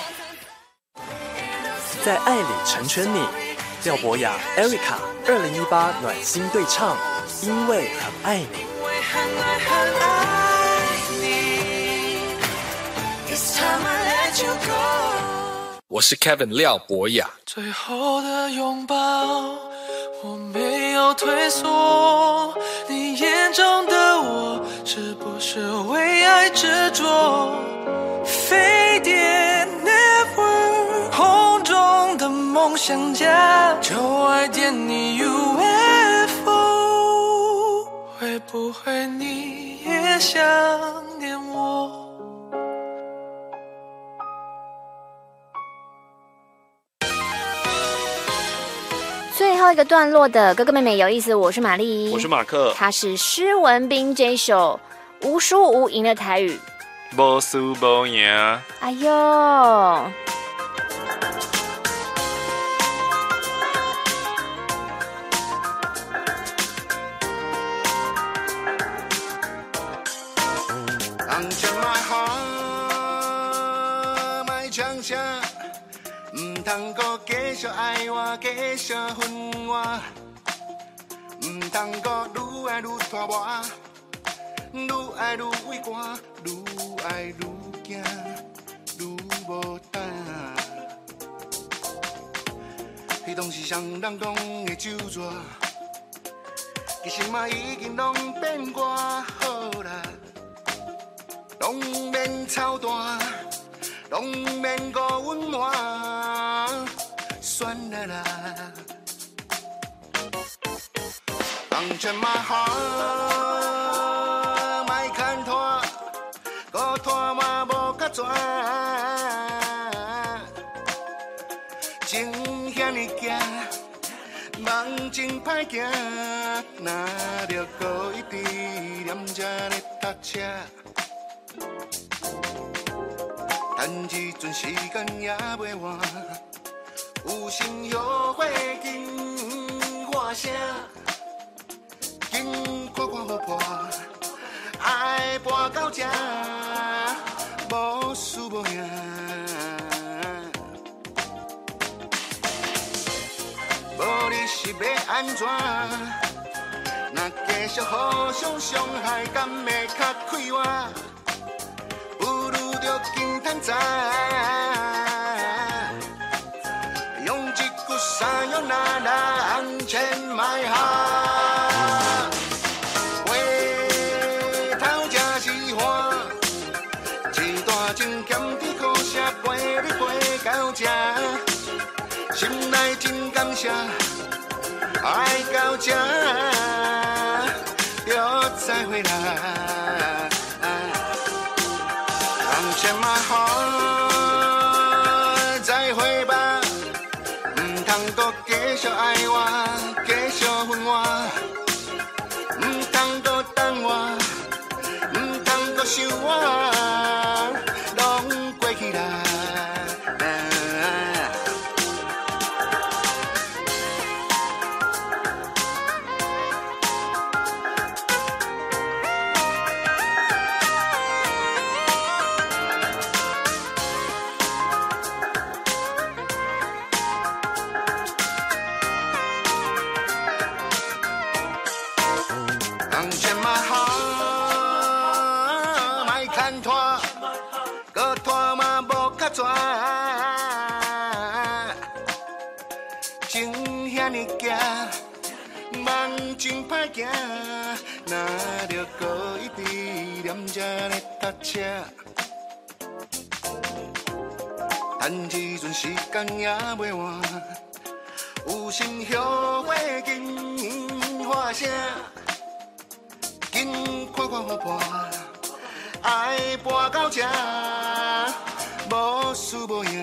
在爱里成全你，廖博雅 Erica 2018暖心对唱，因为很爱你。 我是 Kevin 廖博雅。 最后的拥抱，我没有退缩。你眼中的我，是不是为爱执着？飞碟 Never 空中的梦想家，就爱点你 UFO， 会不会你也想念我？ 最后一个段落的哥哥妹妹有意思，我是玛丽， 我是马克， 他是施文彬这一首无输无赢的台语， 无输无赢。 哎呦， 人将my heart， 莫唱声。唔通搁继续爱我，继续恨我，唔通搁愈爱愈拖磨，愈爱愈畏寒，愈爱愈惊，愈无胆。迄拢是双人讲的酒醉，其实嘛已经拢变我好啦，拢免操蛋。拢免搁温暖，算啦啦。人全嘛好，莫牵拖，搁拖嘛无甲绝。情遐尼惊，梦真歹行，哪着搁一直念着咧搭车。但这阵时间也袂晚，有心约会紧喊声，紧看看好破，爱搬到这，无输无赢。无你是要安怎？若继续互相伤害，敢会较快活？金摊仔，用一句三用那那安全买下，回头才是花，一大情咸甜苦涩陪你陪到这，心内真感谢，爱到这，就再会啦。先嘛好，再会吧，唔通搁继续爱我，继续恨我，唔通搁等我，唔通搁想我，拢搁拖嘛无较绝。情遐尼行，梦真歹行，若着搁一直念这咧搭车。等这阵时间也袂晚，有心后悔紧发声，紧看看好伴，爱搬到这，无输无赢。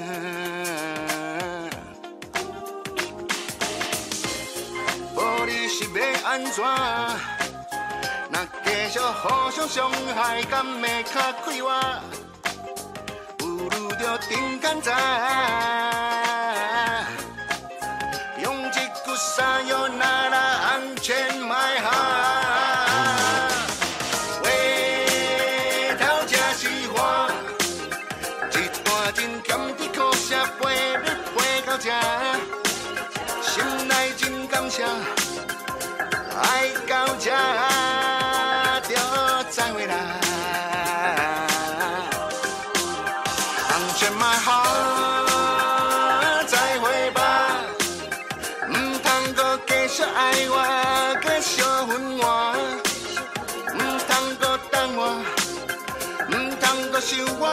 无你是要安怎？若继续互相伤害，敢会较快活？着真简单，用一句撒由那拉安全买下。回头才是花，一段真咸的苦涩陪你陪到这，心内真感谢，爱到这就再会啦。My heart， 再会吧，唔通搁继续爱我，继续分我，唔通搁等我，唔通搁想我，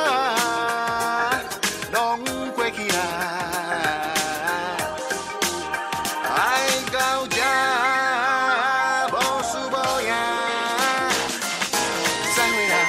拢过去啦。爱到这无输无赢，再会啦。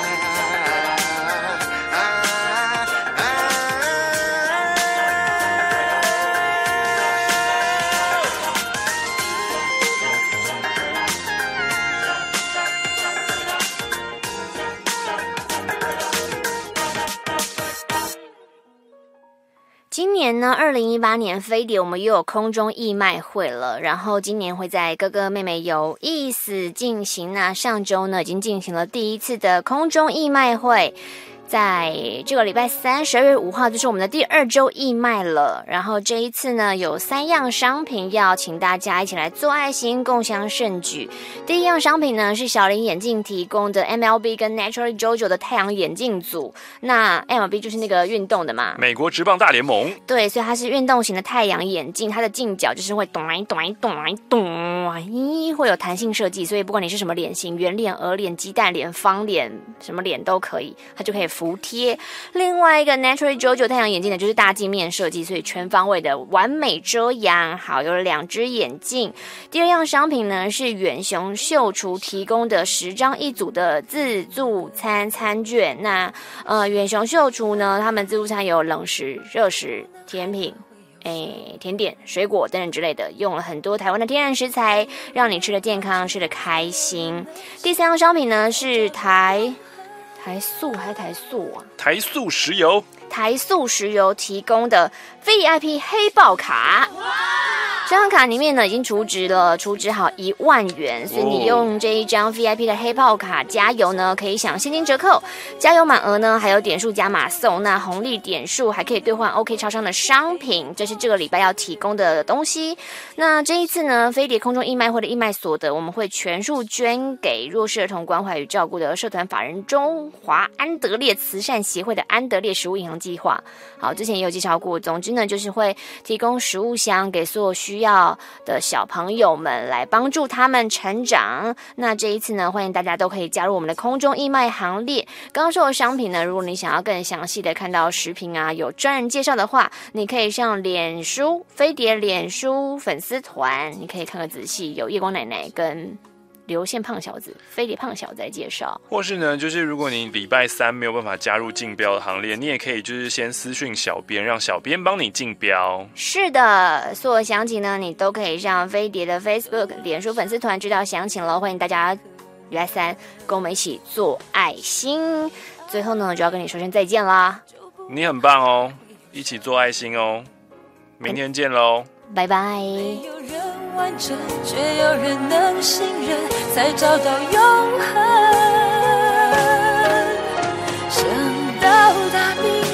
今年呢，2018年飞碟我们又有空中义卖会了，然后今年会在哥哥妹妹有意思进行。那上周呢已经进行了第一次的空中义卖会，在这个礼拜3 12月5号就是我们的第2周义卖了。然后这一次呢有3样商品要请大家一起来做爱心共襄盛举。第一样商品呢是小林眼镜提供的 MLB 跟 Naturally JoJo 的太阳眼镜组。那 MLB 就是那个运动的嘛， 美国职棒大联盟。 对，所以它是运动型的太阳眼镜，它的镜角就是会咚来咚来咚来咚，会有弹性设计，所以不管你是什么脸型，圆脸、鹅脸、鸡蛋脸、方脸，什么脸都可以，它就可以服帖。另外一个 Naturally JoJo 太阳眼镜呢，就是大镜面设计，所以全方位的完美遮阳。好，有2只眼镜。第二样商品呢是远雄秀厨提供的10张1组的自助餐餐券。那远雄秀厨呢，他们自助餐有冷食、热食、甜品。甜点、水果等等之类的，用了很多台湾的天然食材，让你吃得健康，吃得开心。第三样商品呢是台塑还是台塑啊？ 台塑石油， 台塑石油提供的 VIP 黑豹卡。这张卡里面呢已经储值好1万元，所以你用这一张 VIP 的黑豹卡加油呢，可以享现金折扣，加油满额呢还有点数加码送，那红利点数还可以兑换 OK 超商的商品，这是这个礼拜要提供的东西。那这一次呢，飞碟空中义卖会的义卖所得，我们会全数捐给弱势儿童关怀与照顾的社团法人中华安德烈慈善协会的安德烈食物银行计划。好，之前也有介绍过，总之呢就是会提供食物箱给所有需要的小朋友们，来帮助他们成长。那这一次呢，欢迎大家都可以加入我们的空中义卖行列。刚刚说的商品呢，如果你想要更详细的看到食品啊，有专人介绍的话，你可以上脸书飞碟脸书粉丝团，你可以看个仔细，有夜光奶奶跟流线胖小子、飞碟胖小子在介绍。 或是呢，就是如果你礼拜3没有办法加入竞标的行列，你也可以就是先私讯小编，让小编帮你竞标。 是的，所有详情呢，你都可以上飞碟的 Facebook 脸书粉丝团知道详情了。欢迎大家礼拜3跟我们一起做爱心。最后呢，就要跟你说声再见啦。 你很棒哦，一起做爱心哦，明天见喽， 拜拜。 完整，却有人能信任，才找到永恒。想到达明天。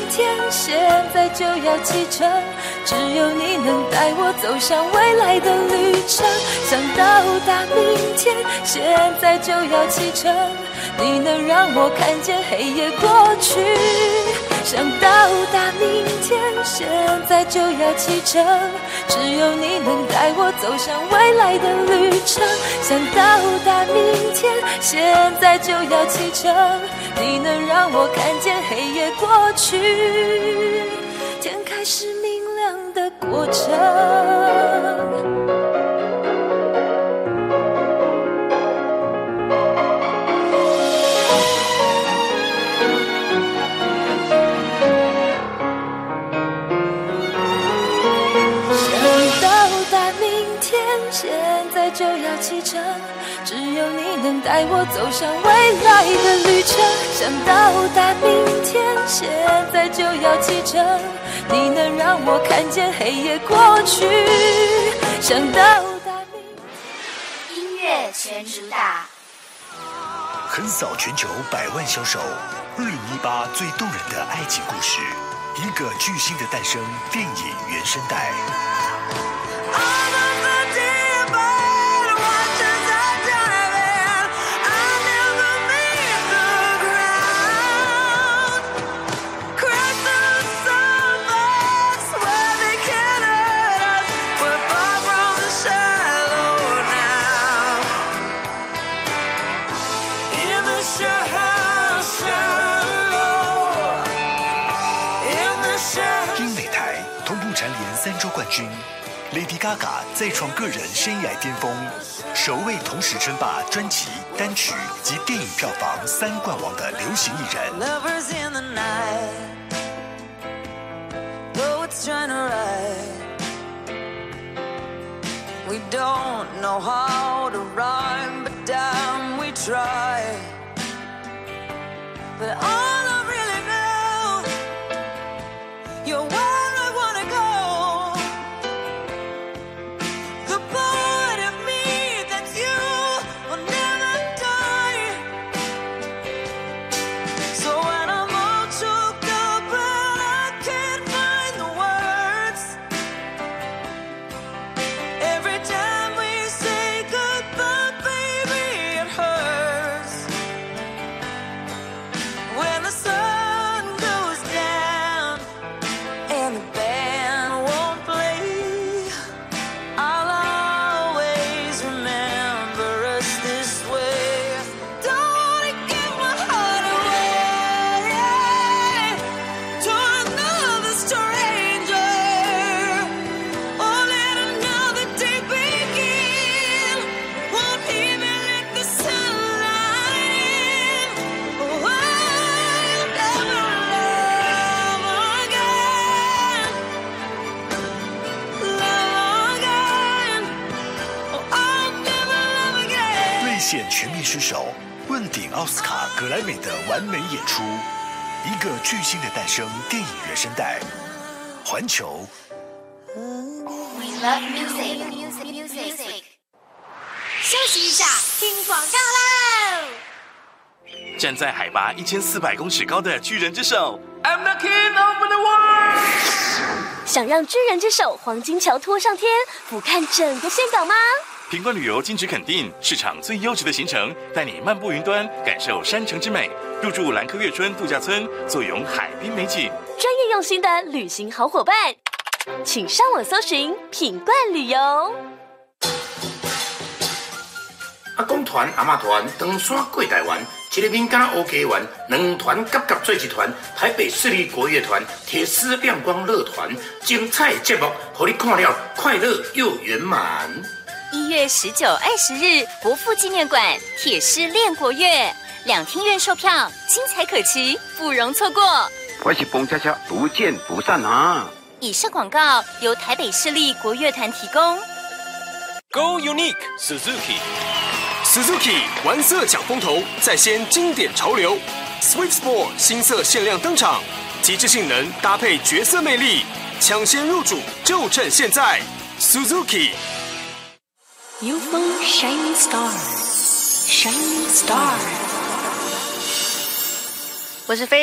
现在就要启程，只有你能带我走向未来的旅程。想到达明天，现在就要启程，你能让我看见黑夜过去。想到达明天，现在就要启程，只有你能带我走向未来的旅程。想到达明天，现在就要启程，你能让我看见黑夜过去，天开始明亮的过程。现在就要启程，只有你能带我走向未来的旅程。想到达明天，现在就要启程，你能让我看见黑夜过去。想到达明天， 音乐全主打， 横扫全球100万销售，2018最动人的爱情故事，一个巨星的诞生电影原声带。英美台同步蝉联3周冠军 ，Lady Gaga 再创个人生涯巅峰，首位同时称霸专辑、单曲及电影票房3冠王的流行艺人。 You're where I wanna go. The part of me that's you will never die. So when I'm all choked up and I can't find the words, every time we say goodbye, baby, it hurts. When the sun goes down and the band won't play, I'll always remember us this way. Don't wanna give my heart away to another stranger, or let another day begin. Won't even let the sunlight in. Oh, I'll never love again. Love again. Oh, I'll never love again. 瑞显全面失手，问鼎奥斯卡、格莱美的完美演出，一个巨星的诞生电影原声带，环球。 We love music. 休息一下，听广告喽！ 站在海拔1400公尺高的巨人之手 ，I'm the king of the world。 想让巨人之手黄金桥拖上天，俯瞰整个岘港吗？ 品冠旅游金质肯定，市场最优质的行程，带你漫步云端，感受山城之美。入住兰科月春度假村，坐拥海滨美景。 专业用心的旅行好伙伴，请上网搜寻品冠旅游。 阿公团、阿嬷团登山过台湾，一个民间乌鸡园，2团夹做一团。台北市立国乐团、铁丝亮光乐团，精彩节目，让你看了快乐又圆满。 1月19、20日，国父纪念馆铁狮练国乐，2厅院售票，精彩可期，不容错过。 我是彭恰恰，不见不散啊！ 以上广告由台北市立国乐团提供。 Go Unique Suzuki 玩色抢风头，再现经典潮流。Swift Sport 新色限量登场，极致性能搭配绝色魅力，抢先入主就趁现在。Suzuki。 UFO Shining Star， Shining Star。 我是飞。